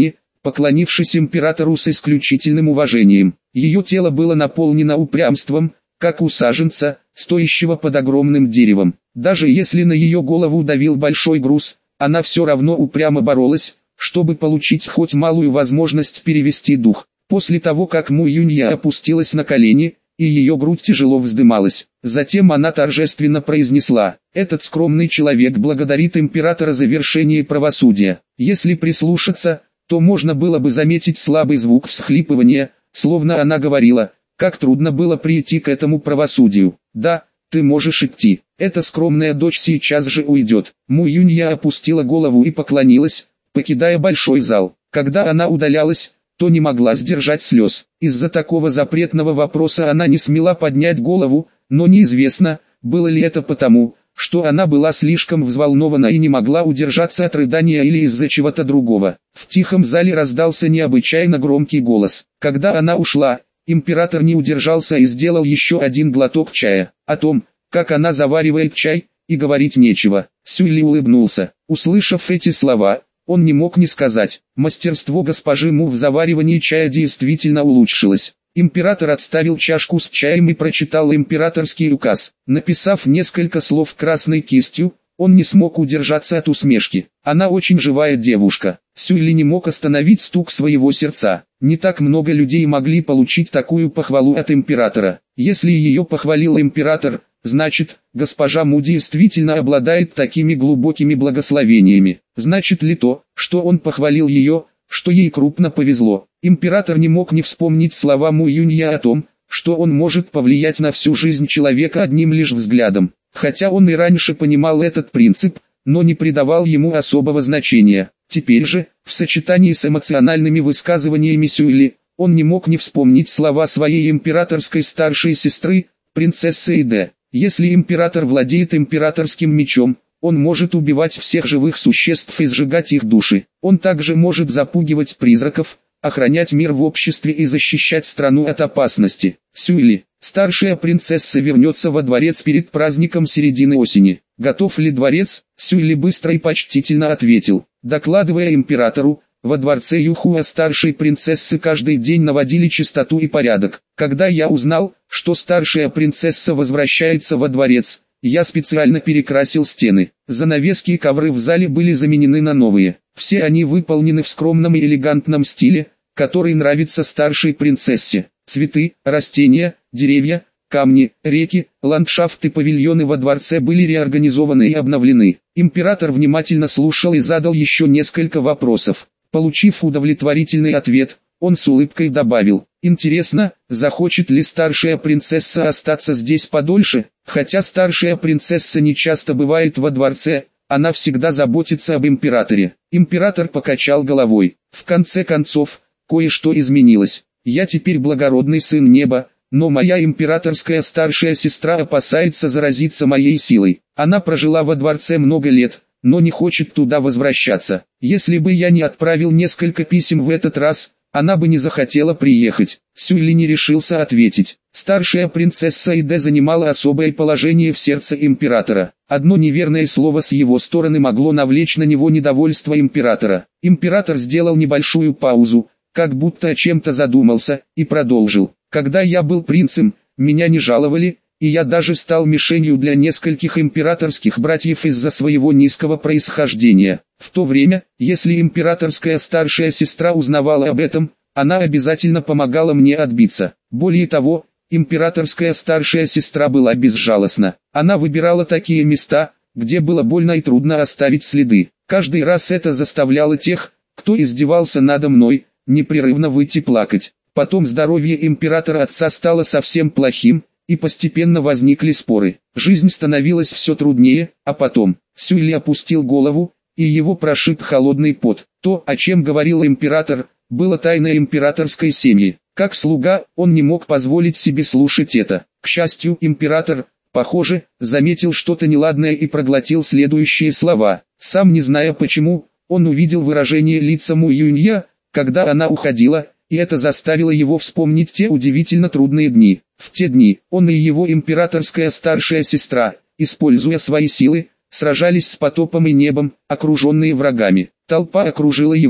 поклонившись императору с исключительным уважением. Ее тело было наполнено упрямством, как у саженца, стоящего под огромным деревом. Даже если на ее голову давил большой груз, она все равно упрямо боролась, чтобы получить хоть малую возможность перевести дух. После того, как Му Юнья опустилась на колени, и ее грудь тяжело вздымалась, затем она торжественно произнесла: «Этот скромный человек благодарит императора за вершение правосудия». Если прислушаться, то можно было бы заметить слабый звук всхлипывания, словно она говорила: «Как трудно было прийти к этому правосудию». «Да, ты можешь идти. Эта скромная дочь сейчас же уйдет». Му Юнья опустила голову и поклонилась, покидая большой зал. Когда она удалялась, то не могла сдержать слез. Из-за такого запретного вопроса она не смела поднять голову, но неизвестно, было ли это потому, что она была слишком взволнована и не могла удержаться от рыдания или из-за чего-то другого. В тихом зале раздался необычайно громкий голос. Когда она ушла, император не удержался и сделал еще один глоток чая. О том, как она заваривает чай, и говорить нечего. Сюйли улыбнулся. Услышав эти слова, он не мог не сказать: мастерство госпожи Му в заваривании чая действительно улучшилось. Император отставил чашку с чаем и прочитал императорский указ. Написав несколько слов красной кистью, он не смог удержаться от усмешки. Она очень живая девушка. Сюйли не мог остановить стук своего сердца. Не так много людей могли получить такую похвалу от императора. Если ее похвалил император, значит, госпожа Му действительно обладает такими глубокими благословениями. Значит ли то, что он похвалил ее, что ей крупно повезло? Император не мог не вспомнить слова Му Юнья о том, что он может повлиять на всю жизнь человека одним лишь взглядом. Хотя он и раньше понимал этот принцип, но не придавал ему особого значения. Теперь же, в сочетании с эмоциональными высказываниями Сюйли, он не мог не вспомнить слова своей императорской старшей сестры, принцессы Иде. Если император владеет императорским мечом, он может убивать всех живых существ и сжигать их души. Он также может запугивать призраков, охранять мир в обществе и защищать страну от опасности. Сюйли, старшая принцесса, вернется во дворец перед праздником середины осени. Готов ли дворец? Сюйли быстро и почтительно ответил. Докладывая императору, во дворце Юхуа старшей принцессы каждый день наводили чистоту и порядок. Когда я узнал, что старшая принцесса возвращается во дворец, я специально перекрасил стены. Занавески и ковры в зале были заменены на новые. Все они выполнены в скромном и элегантном стиле, который нравится старшей принцессе. Цветы, растения, деревья, камни, реки, ландшафты, павильоны во дворце были реорганизованы и обновлены. Император внимательно слушал и задал еще несколько вопросов. Получив удовлетворительный ответ, он с улыбкой добавил: «Интересно, захочет ли старшая принцесса остаться здесь подольше?» Хотя старшая принцесса не часто бывает во дворце, она всегда заботится об императоре. Император покачал головой. В конце концов, кое-что изменилось. Я теперь благородный сын неба, но моя императорская старшая сестра опасается заразиться моей силой. Она прожила во дворце много лет, но не хочет туда возвращаться. Если бы я не отправил несколько писем в этот раз, она бы не захотела приехать. Сюйли не решился ответить. Старшая принцесса Иде занимала особое положение в сердце императора. Одно неверное слово с его стороны могло навлечь на него недовольство императора. Император сделал небольшую паузу, как будто о чем-то задумался, и продолжил. Когда я был принцем, меня не жаловали, и я даже стал мишенью для нескольких императорских братьев из-за своего низкого происхождения. В то время, если императорская старшая сестра узнавала об этом, она обязательно помогала мне отбиться. Более того, императорская старшая сестра была безжалостна. Она выбирала такие места, где было больно и трудно оставить следы. Каждый раз это заставляло тех, кто издевался надо мной, непрерывно выйти плакать. Потом здоровье императора отца стало совсем плохим, и постепенно возникли споры. Жизнь становилась все труднее, а потом Сюйли опустил голову, и его прошиб холодный пот. То, о чем говорил император, было тайной императорской семьи. Как слуга, он не мог позволить себе слушать это. К счастью, император, похоже, заметил что-то неладное и проглотил следующие слова. Сам не зная почему, он увидел выражение лица Му Юнья, когда она уходила, и это заставило его вспомнить те удивительно трудные дни. В те дни, он и его императорская старшая сестра, используя свои силы, сражались с потопом и небом, окруженные врагами. Толпа окружила его,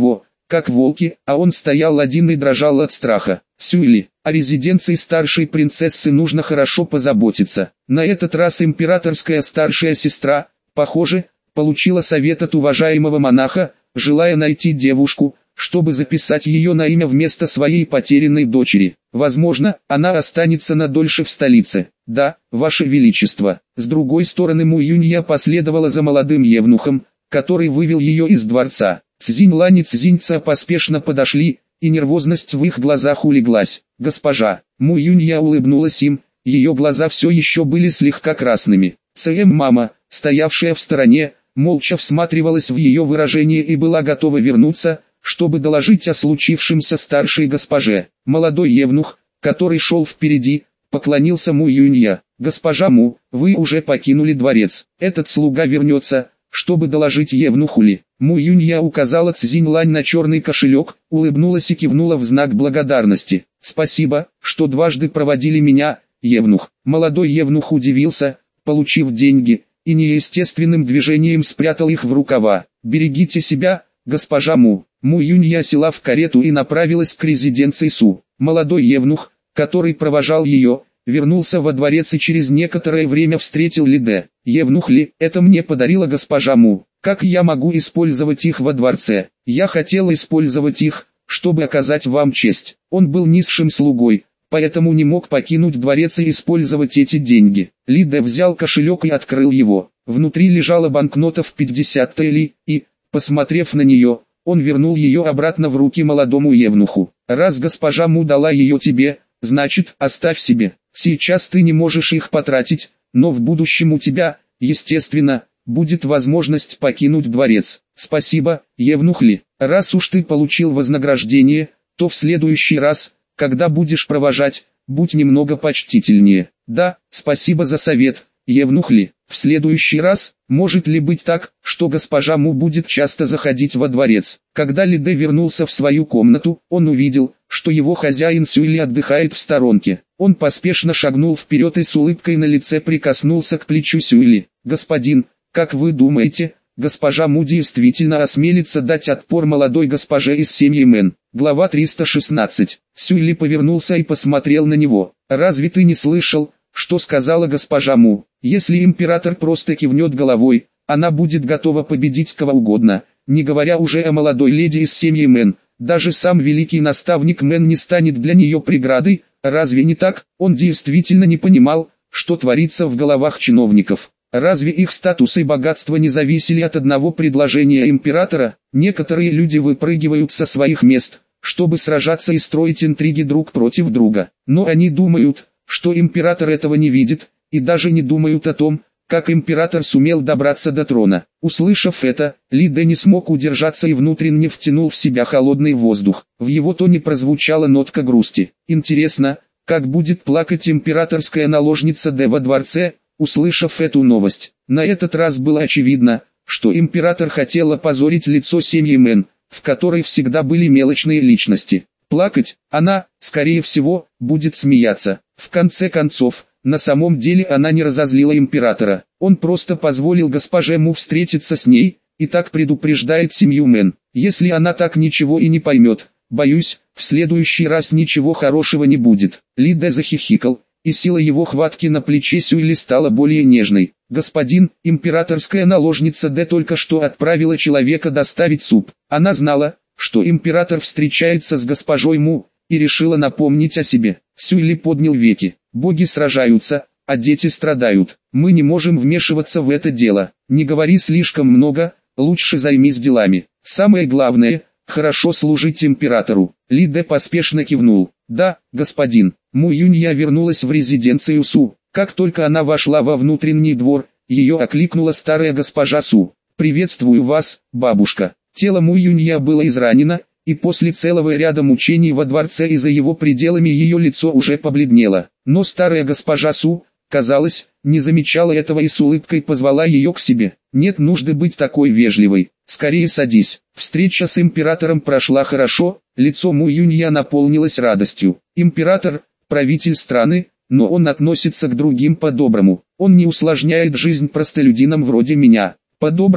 как волки, а он стоял один и дрожал от страха. Сюйли, о резиденции старшей принцессы нужно хорошо позаботиться. На этот раз императорская старшая сестра, похоже, получила совет от уважаемого монаха, желая найти девушку, чтобы записать ее на имя вместо своей потерянной дочери. Возможно, она останется надольше в столице. Да, Ваше Величество. С другой стороны, Му Юнья последовала за молодым евнухом, который вывел ее из дворца. Цзинь-Лань и Цзинь-Ца поспешно подошли, и нервозность в их глазах улеглась. «Госпожа». Му Юнья улыбнулась им, ее глаза все еще были слегка красными. Мама, стоявшая в стороне, молча всматривалась в ее выражение и была готова вернуться, чтобы доложить о случившемся старшей госпоже. Молодой евнух, который шел впереди, поклонился Му Юнья. «Госпожа Му, вы уже покинули дворец. Этот слуга вернется, чтобы доложить евнуху Ли». Му Юнья указала Цзинь-Лань на черный кошелек, улыбнулась и кивнула в знак благодарности. «Спасибо, что дважды проводили меня, евнух». Молодой евнух удивился, получив деньги, и неестественным движением спрятал их в рукава. «Берегите себя, госпожа Му». Му Юнья села в карету и направилась к резиденции Су. Молодой евнух, который провожал ее, вернулся во дворец и через некоторое время встретил Ли Дэ. «Евнух Ли, это мне подарила госпожа Му. Как я могу использовать их во дворце? Я хотел использовать их, чтобы оказать вам честь». Он был низшим слугой, поэтому не мог покинуть дворец и использовать эти деньги. Ли Дэ взял кошелек и открыл его. Внутри лежала банкнота в 50 тэли, и, посмотрев на нее, он вернул ее обратно в руки молодому евнуху. «Раз госпожа Му дала ее тебе, значит, оставь себе. Сейчас ты не можешь их потратить, но в будущем у тебя, естественно, будет возможность покинуть дворец». «Спасибо, евнух Ли. Раз уж ты получил вознаграждение, то в следующий раз, когда будешь провожать, будь немного почтительнее». «Да, спасибо за совет, евнух Ли. В следующий раз, может ли быть так, что госпожа Му будет часто заходить во дворец?» Когда Ли Дэ вернулся в свою комнату, он увидел, что его хозяин Сюйли отдыхает в сторонке. Он поспешно шагнул вперед и с улыбкой на лице прикоснулся к плечу Сюйли. «Господин, как вы думаете, госпожа Му действительно осмелится дать отпор молодой госпоже из семьи Мэн?» Глава 316. Сюйли повернулся и посмотрел на него. «Разве ты не слышал, что сказала госпожа Му? Если император просто кивнет головой, она будет готова победить кого угодно, не говоря уже о молодой леди из семьи Мэн. Даже сам великий наставник Мэн не станет для нее преградой, разве не так?» Он действительно не понимал, что творится в головах чиновников. Разве их статус и богатство не зависели от одного предложения императора? Некоторые люди выпрыгивают со своих мест, чтобы сражаться и строить интриги друг против друга. Но они думают, что император этого не видит, и даже не думают о том, как император сумел добраться до трона. Услышав это, Ли Дэ не смог удержаться и внутренне втянул в себя холодный воздух. В его тоне прозвучала нотка грусти. «Интересно, как будет плакать императорская наложница Дэ во дворце, услышав эту новость?» На этот раз было очевидно, что император хотел опозорить лицо семьи Мэн, в которой всегда были мелочные личности. Плакать, она, скорее всего, будет смеяться. В конце концов, на самом деле она не разозлила императора. Он просто позволил госпоже Му встретиться с ней, и так предупреждает семью Мэн. Если она так ничего и не поймет, боюсь, в следующий раз ничего хорошего не будет. Ли Дэ захихикал, и сила его хватки на плече Сюйли стала более нежной. «Господин, императорская наложница Дэ только что отправила человека доставить суп. Она знала, что император встречается с госпожой Му, и решила напомнить о себе». Сюйли поднял веки. «Боги сражаются, а дети страдают. Мы не можем вмешиваться в это дело. Не говори слишком много, лучше займись делами. Самое главное, хорошо служить императору». Ли Дэ поспешно кивнул. «Да, господин». Му Юнья вернулась в резиденцию Су. Как только она вошла во внутренний двор, ее окликнула старая госпожа Су. «Приветствую вас, бабушка». Тело Му Юнья было изранено, и после целого ряда мучений во дворце и за его пределами ее лицо уже побледнело. Но старая госпожа Су, казалось, не замечала этого и с улыбкой позвала ее к себе. «Нет нужды быть такой вежливой, скорее садись». Встреча с императором прошла хорошо, лицо Му Юнья наполнилось радостью. Император – правитель страны, но он относится к другим по-доброму. Он не усложняет жизнь простолюдинам вроде меня. По-доброму,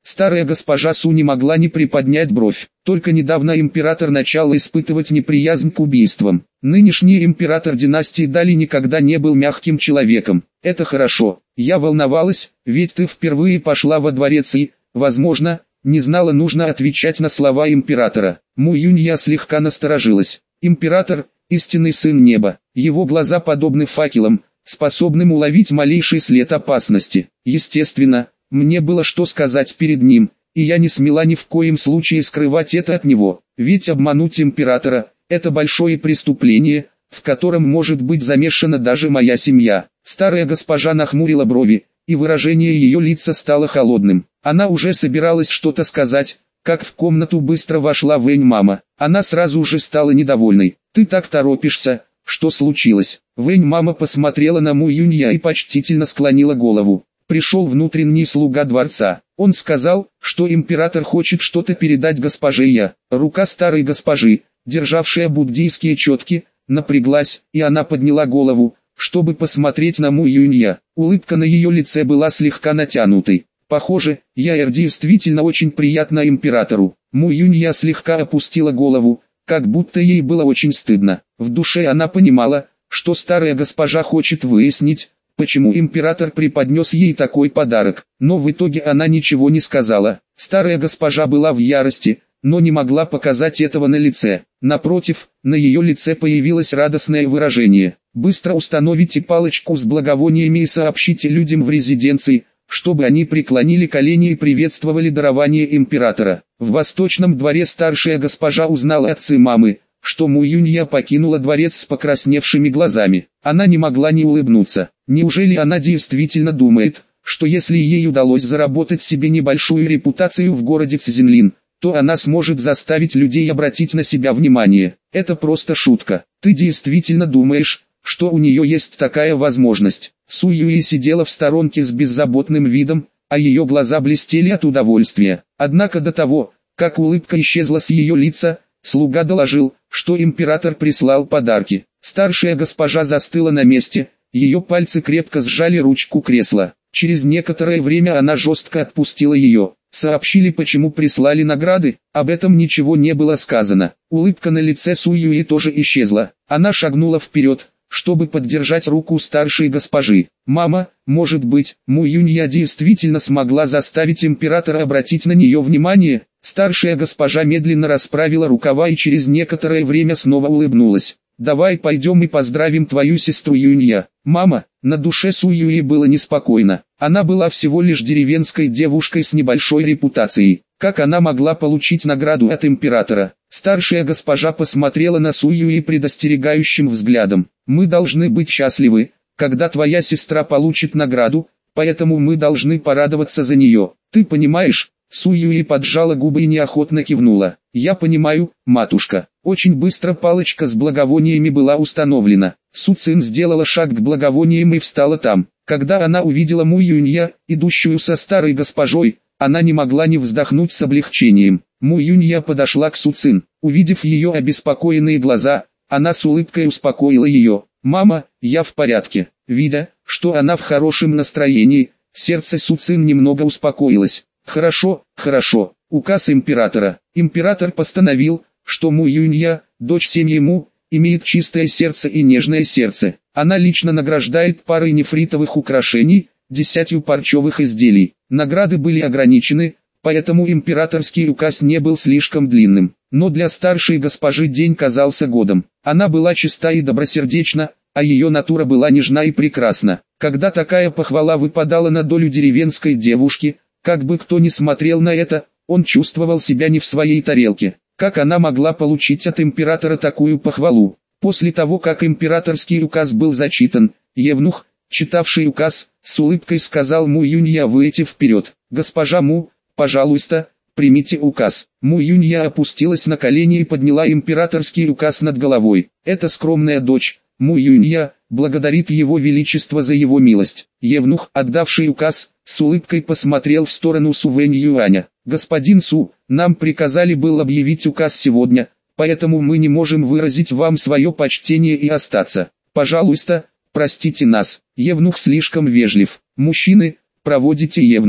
Старая госпожа Су не могла не приподнять бровь. Только недавно император начал испытывать неприязнь к убийствам. Нынешний император династии Дали никогда не был мягким человеком. Это хорошо. Я волновалась, ведь ты впервые пошла во дворец и, возможно, не знала, нужно отвечать на слова императора. Му Юнья слегка насторожилась. Император – истинный сын неба. Его глаза подобны факелам, способным уловить малейший след опасности. Естественно, мне было что сказать перед ним, и я не смела ни в коем случае скрывать это от него. Ведь обмануть императора – это большое преступление, в котором может быть замешана даже моя семья. Старая госпожа нахмурила брови, и выражение ее лица стало холодным. Она уже собиралась что-то сказать, как в комнату быстро вошла Вэнь-мама. Она сразу же стала недовольной. «Ты так торопишься, что случилось?» Вэнь-мама посмотрела на Му Юнья и почтительно склонила голову. Пришел внутренний слуга дворца. Он сказал, что император хочет что-то передать госпоже Я. Рука старой госпожи, державшая буддийские четки, напряглась, и она подняла голову, чтобы посмотреть на Му Юнья. Улыбка на ее лице была слегка натянутой. Похоже, Яэр действительно очень приятна императору. Му Юнья слегка опустила голову, как будто ей было очень стыдно. В душе она понимала, что старая госпожа хочет выяснить, почему император преподнес ей такой подарок. Но в итоге она ничего не сказала. Старая госпожа была в ярости, но не могла показать этого на лице. Напротив, на ее лице появилось радостное выражение. «Быстро установите палочку с благовониями и сообщите людям в резиденции, чтобы они преклонили колени и приветствовали дарование императора». В восточном дворе старшая госпожа узнала от мамы, что Му Юнья покинула дворец с покрасневшими глазами. Она не могла не улыбнуться. Неужели она действительно думает, что если ей удалось заработать себе небольшую репутацию в городе Цзинлин, то она сможет заставить людей обратить на себя внимание? Это просто шутка. Ты действительно думаешь, что у нее есть такая возможность? Су Юи сидела в сторонке с беззаботным видом, а ее глаза блестели от удовольствия. Однако до того, как улыбка исчезла с ее лица, слуга доложил, что император прислал подарки. Старшая госпожа застыла на месте, ее пальцы крепко сжали ручку кресла. Через некоторое время она жестко отпустила ее. Сообщили, почему прислали награды, об этом ничего не было сказано. Улыбка на лице Су Юи тоже исчезла. Она шагнула вперед, чтобы поддержать руку старшей госпожи. «Мама, может быть, Му Юнья действительно смогла заставить императора обратить на нее внимание?» Старшая госпожа медленно расправила рукава и через некоторое время снова улыбнулась. «Давай пойдем и поздравим твою сестру Юнья». «Мама», на душе Су Юи было неспокойно. Она была всего лишь деревенской девушкой с небольшой репутацией. Как она могла получить награду от императора? Старшая госпожа посмотрела на Су Юи предостерегающим взглядом. «Мы должны быть счастливы, когда твоя сестра получит награду, поэтому мы должны порадоваться за нее. Ты понимаешь?» Су Юи поджала губы и неохотно кивнула. «Я понимаю, матушка». Очень быстро палочка с благовониями была установлена. Су Цин сделала шаг к благовониям и встала там. Когда она увидела Му Юнья, идущую со старой госпожой, она не могла не вздохнуть с облегчением. Му Юнья подошла к Су Цин. Увидев ее обеспокоенные глаза, она с улыбкой успокоила ее. «Мама, я в порядке». Видя, что она в хорошем настроении, сердце Су Цин немного успокоилось. «Хорошо, хорошо. Указ императора. Император постановил, что Му Юнья, дочь семьи Му, имеет чистое сердце и нежное сердце. Она лично награждает парой нефритовых украшений, 10 парчевых изделий. Награды были ограничены, поэтому императорский указ не был слишком длинным. Но для старшей госпожи день казался годом. Она была чиста и добросердечна, а ее натура была нежна и прекрасна. Когда такая похвала выпадала на долю деревенской девушки, как бы кто ни смотрел на это, он чувствовал себя не в своей тарелке. Как она могла получить от императора такую похвалу? После того, как императорский указ был зачитан, евнух, читавший указ, с улыбкой сказал Му Юнья выйти вперед. «Госпожа Му, пожалуйста, примите указ». Му Юнья опустилась на колени и подняла императорский указ над головой. «Это скромная дочь, Му Юнья, благодарит его величество за его милость». Евнух, отдавший указ, с улыбкой посмотрел в сторону Су Вэнь Юаня. «Господин Су, нам приказали был объявить указ сегодня, поэтому мы не можем выразить вам свое почтение и остаться. Пожалуйста, простите нас». Евнух слишком вежлив. «Мужчины, проводите евнуха».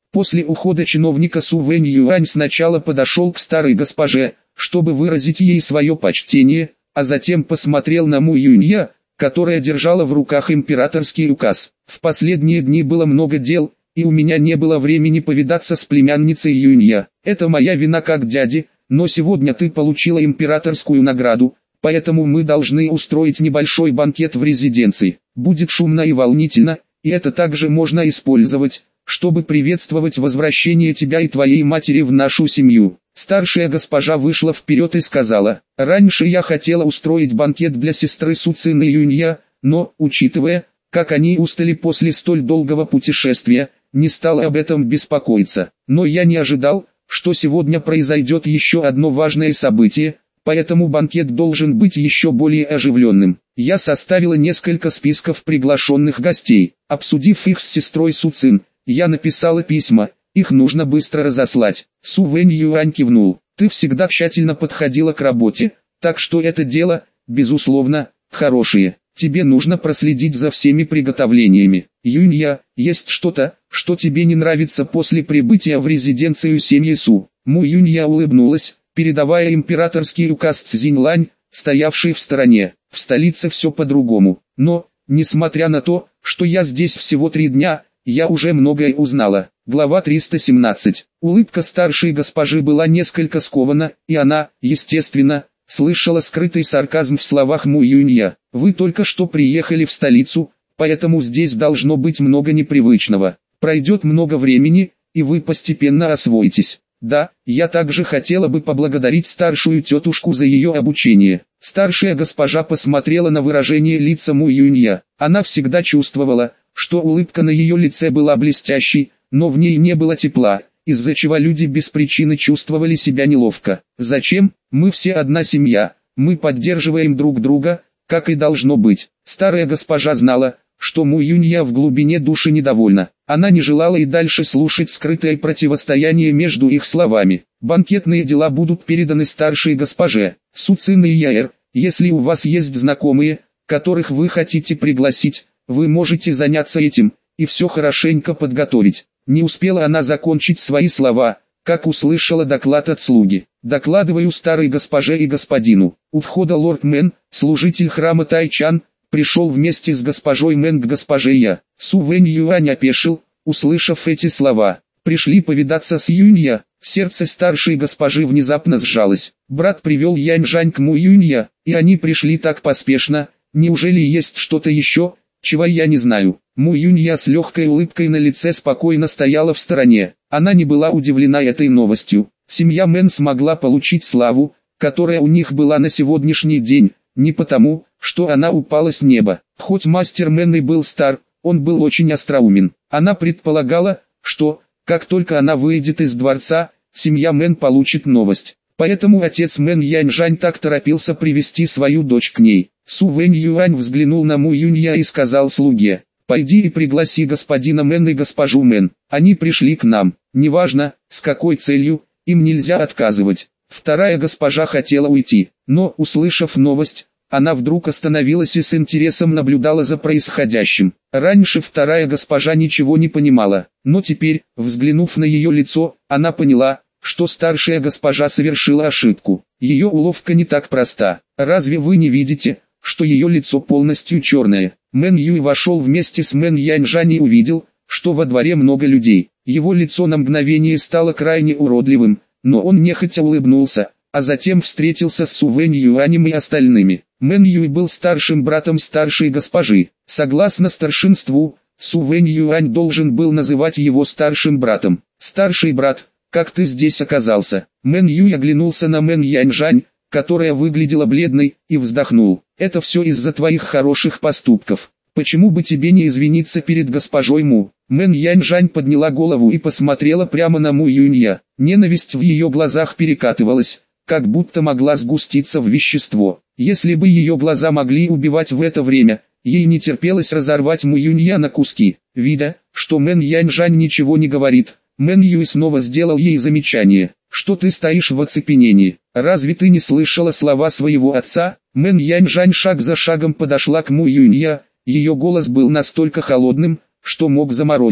После ухода чиновника Су Вэнь Юань сначала подошел к старой госпоже, чтобы выразить ей свое почтение, а затем посмотрел на Му Юнья, которая держала в руках императорский указ. В последние дни было много дел, и у меня не было времени повидаться с племянницей Юнья. Это моя вина как дяди, но сегодня ты получила императорскую награду, поэтому мы должны устроить небольшой банкет в резиденции. Будет шумно и волнительно, и это также можно использовать, чтобы приветствовать возвращение тебя и твоей матери в нашу семью. Старшая госпожа вышла вперед и сказала: «Раньше я хотела устроить банкет для сестры Су Цин и Юнья, но, учитывая, как они устали после столь долгого путешествия, не стала об этом беспокоиться. Но я не ожидал, что сегодня произойдет еще одно важное событие, поэтому банкет должен быть еще более оживленным. Я составила несколько списков приглашенных гостей. Обсудив их с сестрой Су Цин, я написала письма, их нужно быстро разослать». Су Вэнь Юань кивнул. «Ты всегда тщательно подходила к работе, так что это дело, безусловно, хорошее. Тебе нужно проследить за всеми приготовлениями. Юнья, есть что-то, что тебе не нравится после прибытия в резиденцию семьи Су?» Му Юнья улыбнулась, передавая императорский указ Цзиньлань, стоявший в стороне. «В столице все по-другому. Но, несмотря на то, что я здесь всего 3 дня, я уже многое узнала». Глава 317. Улыбка старшей госпожи была несколько скована, и она, естественно, слышала скрытый сарказм в словах Му Юнья. «Вы только что приехали в столицу, поэтому здесь должно быть много непривычного. Пройдет много времени, и вы постепенно освоитесь. Да, я также хотела бы поблагодарить старшую тетушку за ее обучение». Старшая госпожа посмотрела на выражение лица Му Юнья. Она всегда чувствовала, что улыбка на ее лице была блестящей, но в ней не было тепла, из-за чего люди без причины чувствовали себя неловко. «Зачем? Мы все одна семья, мы поддерживаем друг друга, как и должно быть». Старая госпожа знала, что Му Юнья в глубине души недовольна. Она не желала и дальше слушать скрытое противостояние между их словами. «Банкетные дела будут переданы старшей госпоже. Су Цин и Яэр, если у вас есть знакомые, которых вы хотите пригласить, вы можете заняться этим, и все хорошенько подготовить». Не успела она закончить свои слова, как услышала доклад от слуги. «Докладываю старой госпоже и господину». У входа лорд Мэн, служитель храма Тайчан, пришел вместе с госпожой Мэн к госпоже Я. Су Вэнь Юань опешил, услышав эти слова. «Пришли повидаться с Юнья». Сердце старшей госпожи внезапно сжалось. Брат привел Яньжань к Му Юнья, и они пришли так поспешно. Неужели есть что-то еще, чего я не знаю? Му Юнья с легкой улыбкой на лице спокойно стояла в стороне. Она не была удивлена этой новостью. Семья Мэн смогла получить славу, которая у них была на сегодняшний день, не потому, что она упала с неба. Хоть мастер Мэн и был стар, он был очень остроумен. Она предполагала, что, как только она выйдет из дворца, семья Мэн получит новость. Поэтому отец Мэн Яньжань так торопился привести свою дочь к ней. Су Вэнь Юань взглянул на Му Юнья и сказал слуге: «Пойди и пригласи господина Мэн и госпожу Мэн. Они пришли к нам. Неважно, с какой целью, им нельзя отказывать». Вторая госпожа хотела уйти, но, услышав новость, она вдруг остановилась и с интересом наблюдала за происходящим. Раньше вторая госпожа ничего не понимала, но теперь, взглянув на ее лицо, она поняла, что старшая госпожа совершила ошибку. Ее уловка не так проста. Разве вы не видите, что ее лицо полностью черное? Мэн Юй вошел вместе с Мэн Яньжань и увидел, что во дворе много людей. Его лицо на мгновение стало крайне уродливым, но он нехотя улыбнулся, а затем встретился с Су Вэнь Юанем и остальными. Мэн Юй был старшим братом старшей госпожи. Согласно старшинству, Су Вэнь Юань должен был называть его старшим братом. «Старший брат, как ты здесь оказался?» Мэн Юй оглянулся на Мэн Яньжань, которая выглядела бледной, и вздохнул. «Это все из-за твоих хороших поступков. Почему бы тебе не извиниться перед госпожой Му?» Мэн Яньжань подняла голову и посмотрела прямо на Му Юнья. Ненависть в ее глазах перекатывалась, как будто могла сгуститься в вещество. Если бы ее глаза могли убивать в это время, ей не терпелось разорвать Му Юнья на куски. Видя, что Мэн Яньжань ничего не говорит, Мэн Юй снова сделал ей замечание. «Что ты стоишь в оцепенении? Разве ты не слышала слова своего отца?» Мэн Яньжань шаг за шагом подошла к Му Юнья. Ее голос был настолько холодным, что мог заморозить.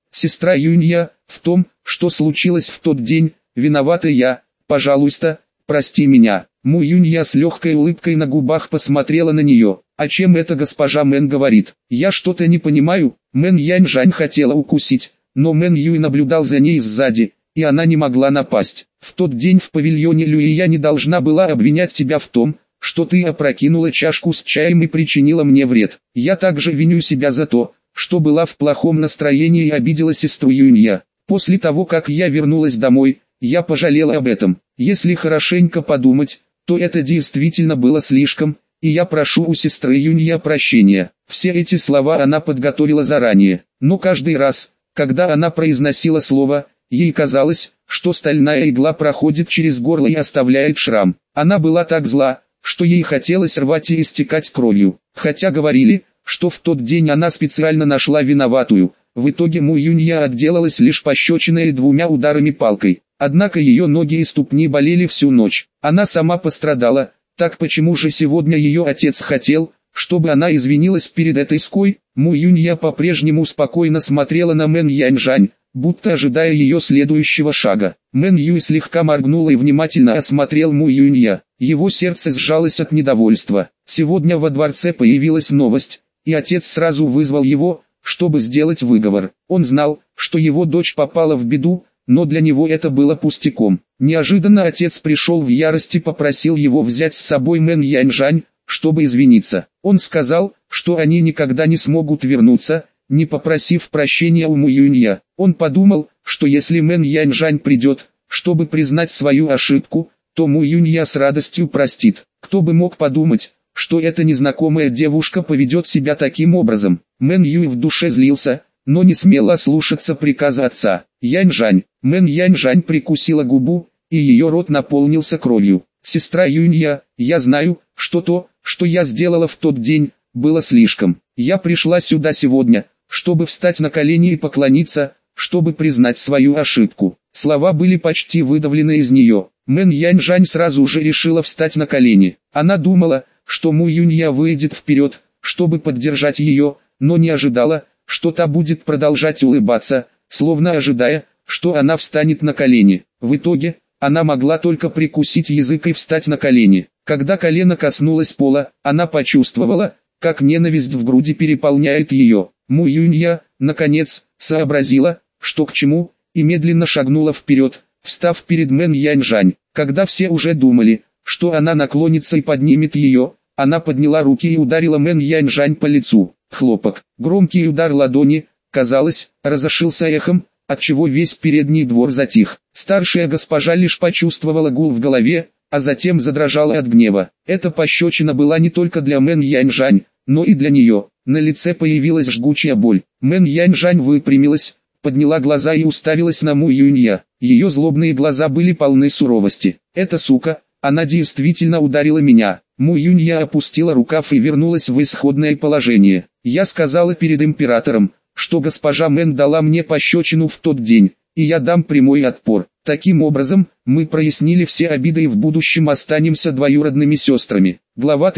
Сестра Юнья, в том, что случилось в тот день, виновата я, пожалуйста, прости меня. Му Юнья с легкой улыбкой на губах посмотрела на нее. О чем это госпожа Мэн говорит? Я что-то не понимаю. Мэн Яньжань хотела укусить, но Мэн Юй наблюдал за ней сзади, и она не могла напасть. В тот день в павильоне Люи я не должна была обвинять тебя в том, что ты опрокинула чашку с чаем и причинила мне вред. Я также виню себя за то, что была в плохом настроении и обидела сестру Юнья. После того, как я вернулась домой, я пожалела об этом. Если хорошенько подумать, то это действительно было слишком, и я прошу у сестры Юнья прощения. Все эти слова она подготовила заранее, но каждый раз, когда она произносила слово, ей казалось, что стальная игла проходит через горло и оставляет шрам. Она была так зла, что ей хотелось рвать и истекать кровью. Хотя говорили, что в тот день она специально нашла виноватую, в итоге Му Юнья отделалась лишь пощечиной и 2 ударами палкой. Однако ее ноги и ступни болели всю ночь. Она сама пострадала, так почему же сегодня ее отец хотел, чтобы она извинилась перед этой ской? Му Юнья по-прежнему спокойно смотрела на Мэн Яньжань, будто ожидая ее следующего шага. Мэн Юй слегка моргнул и внимательно осмотрел Му Юнья. Его сердце сжалось от недовольства. Сегодня во дворце появилась новость, и отец сразу вызвал его, чтобы сделать выговор. Он знал, что его дочь попала в беду, но для него это было пустяком. Неожиданно отец пришел в ярость и попросил его взять с собой Мэн Яньжань, чтобы извиниться. Он сказал, что они никогда не смогут вернуться, не попросив прощения у Му Юнья. Он подумал, что если Мэн Яньжань придет, чтобы признать свою ошибку, то Му Юнья с радостью простит. Кто бы мог подумать, что эта незнакомая девушка поведет себя таким образом. Мэн Юй в душе злился, но не смел ослушаться приказа отца. Яньжань. Мэн Яньжань прикусила губу, и ее рот наполнился кровью. Сестра Юнья, я знаю, что то, что я сделала в тот день, было слишком. Я пришла сюда сегодня, чтобы встать на колени и поклониться, чтобы признать свою ошибку. Слова были почти выдавлены из нее. Мэн Яньжань сразу же решила встать на колени. Она думала, что Му Юнья выйдет вперед, чтобы поддержать ее, но не ожидала, что та будет продолжать улыбаться, словно ожидая, что она встанет на колени. В итоге, она могла только прикусить язык и встать на колени. Когда колено коснулось пола, она почувствовала, как ненависть в груди переполняет ее. Му Юнья, наконец, сообразила, что к чему, и медленно шагнула вперед, встав перед Мэн Яньжань. Когда все уже думали, что она наклонится и поднимет ее, она подняла руки и ударила Мэн Яньжань по лицу. Хлопок. Громкий удар ладони, казалось, разошелся эхом, отчего весь передний двор затих. Старшая госпожа лишь почувствовала гул в голове, а затем задрожала от гнева. Эта пощечина была не только для Мэн Яньжань, но и для нее. На лице появилась жгучая боль. Мэн Яньжань выпрямилась, подняла глаза и уставилась на Му Юнья. Ее злобные глаза были полны суровости. «Эта сука, она действительно ударила меня». Му Юнья опустила рукав и вернулась в исходное положение. «Я сказала перед императором, что госпожа Мэн дала мне пощечину в тот день, и я дам прямой отпор. Таким образом, мы прояснили все обиды и в будущем останемся двоюродными сестрами». Глава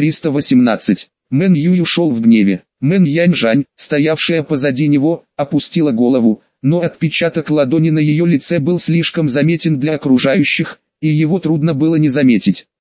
318. Мэн Юй ушел в гневе. Мэн Яньжань, стоявшая позади него, опустила голову, но отпечаток ладони на ее лице был слишком заметен для окружающих, и его трудно было не заметить.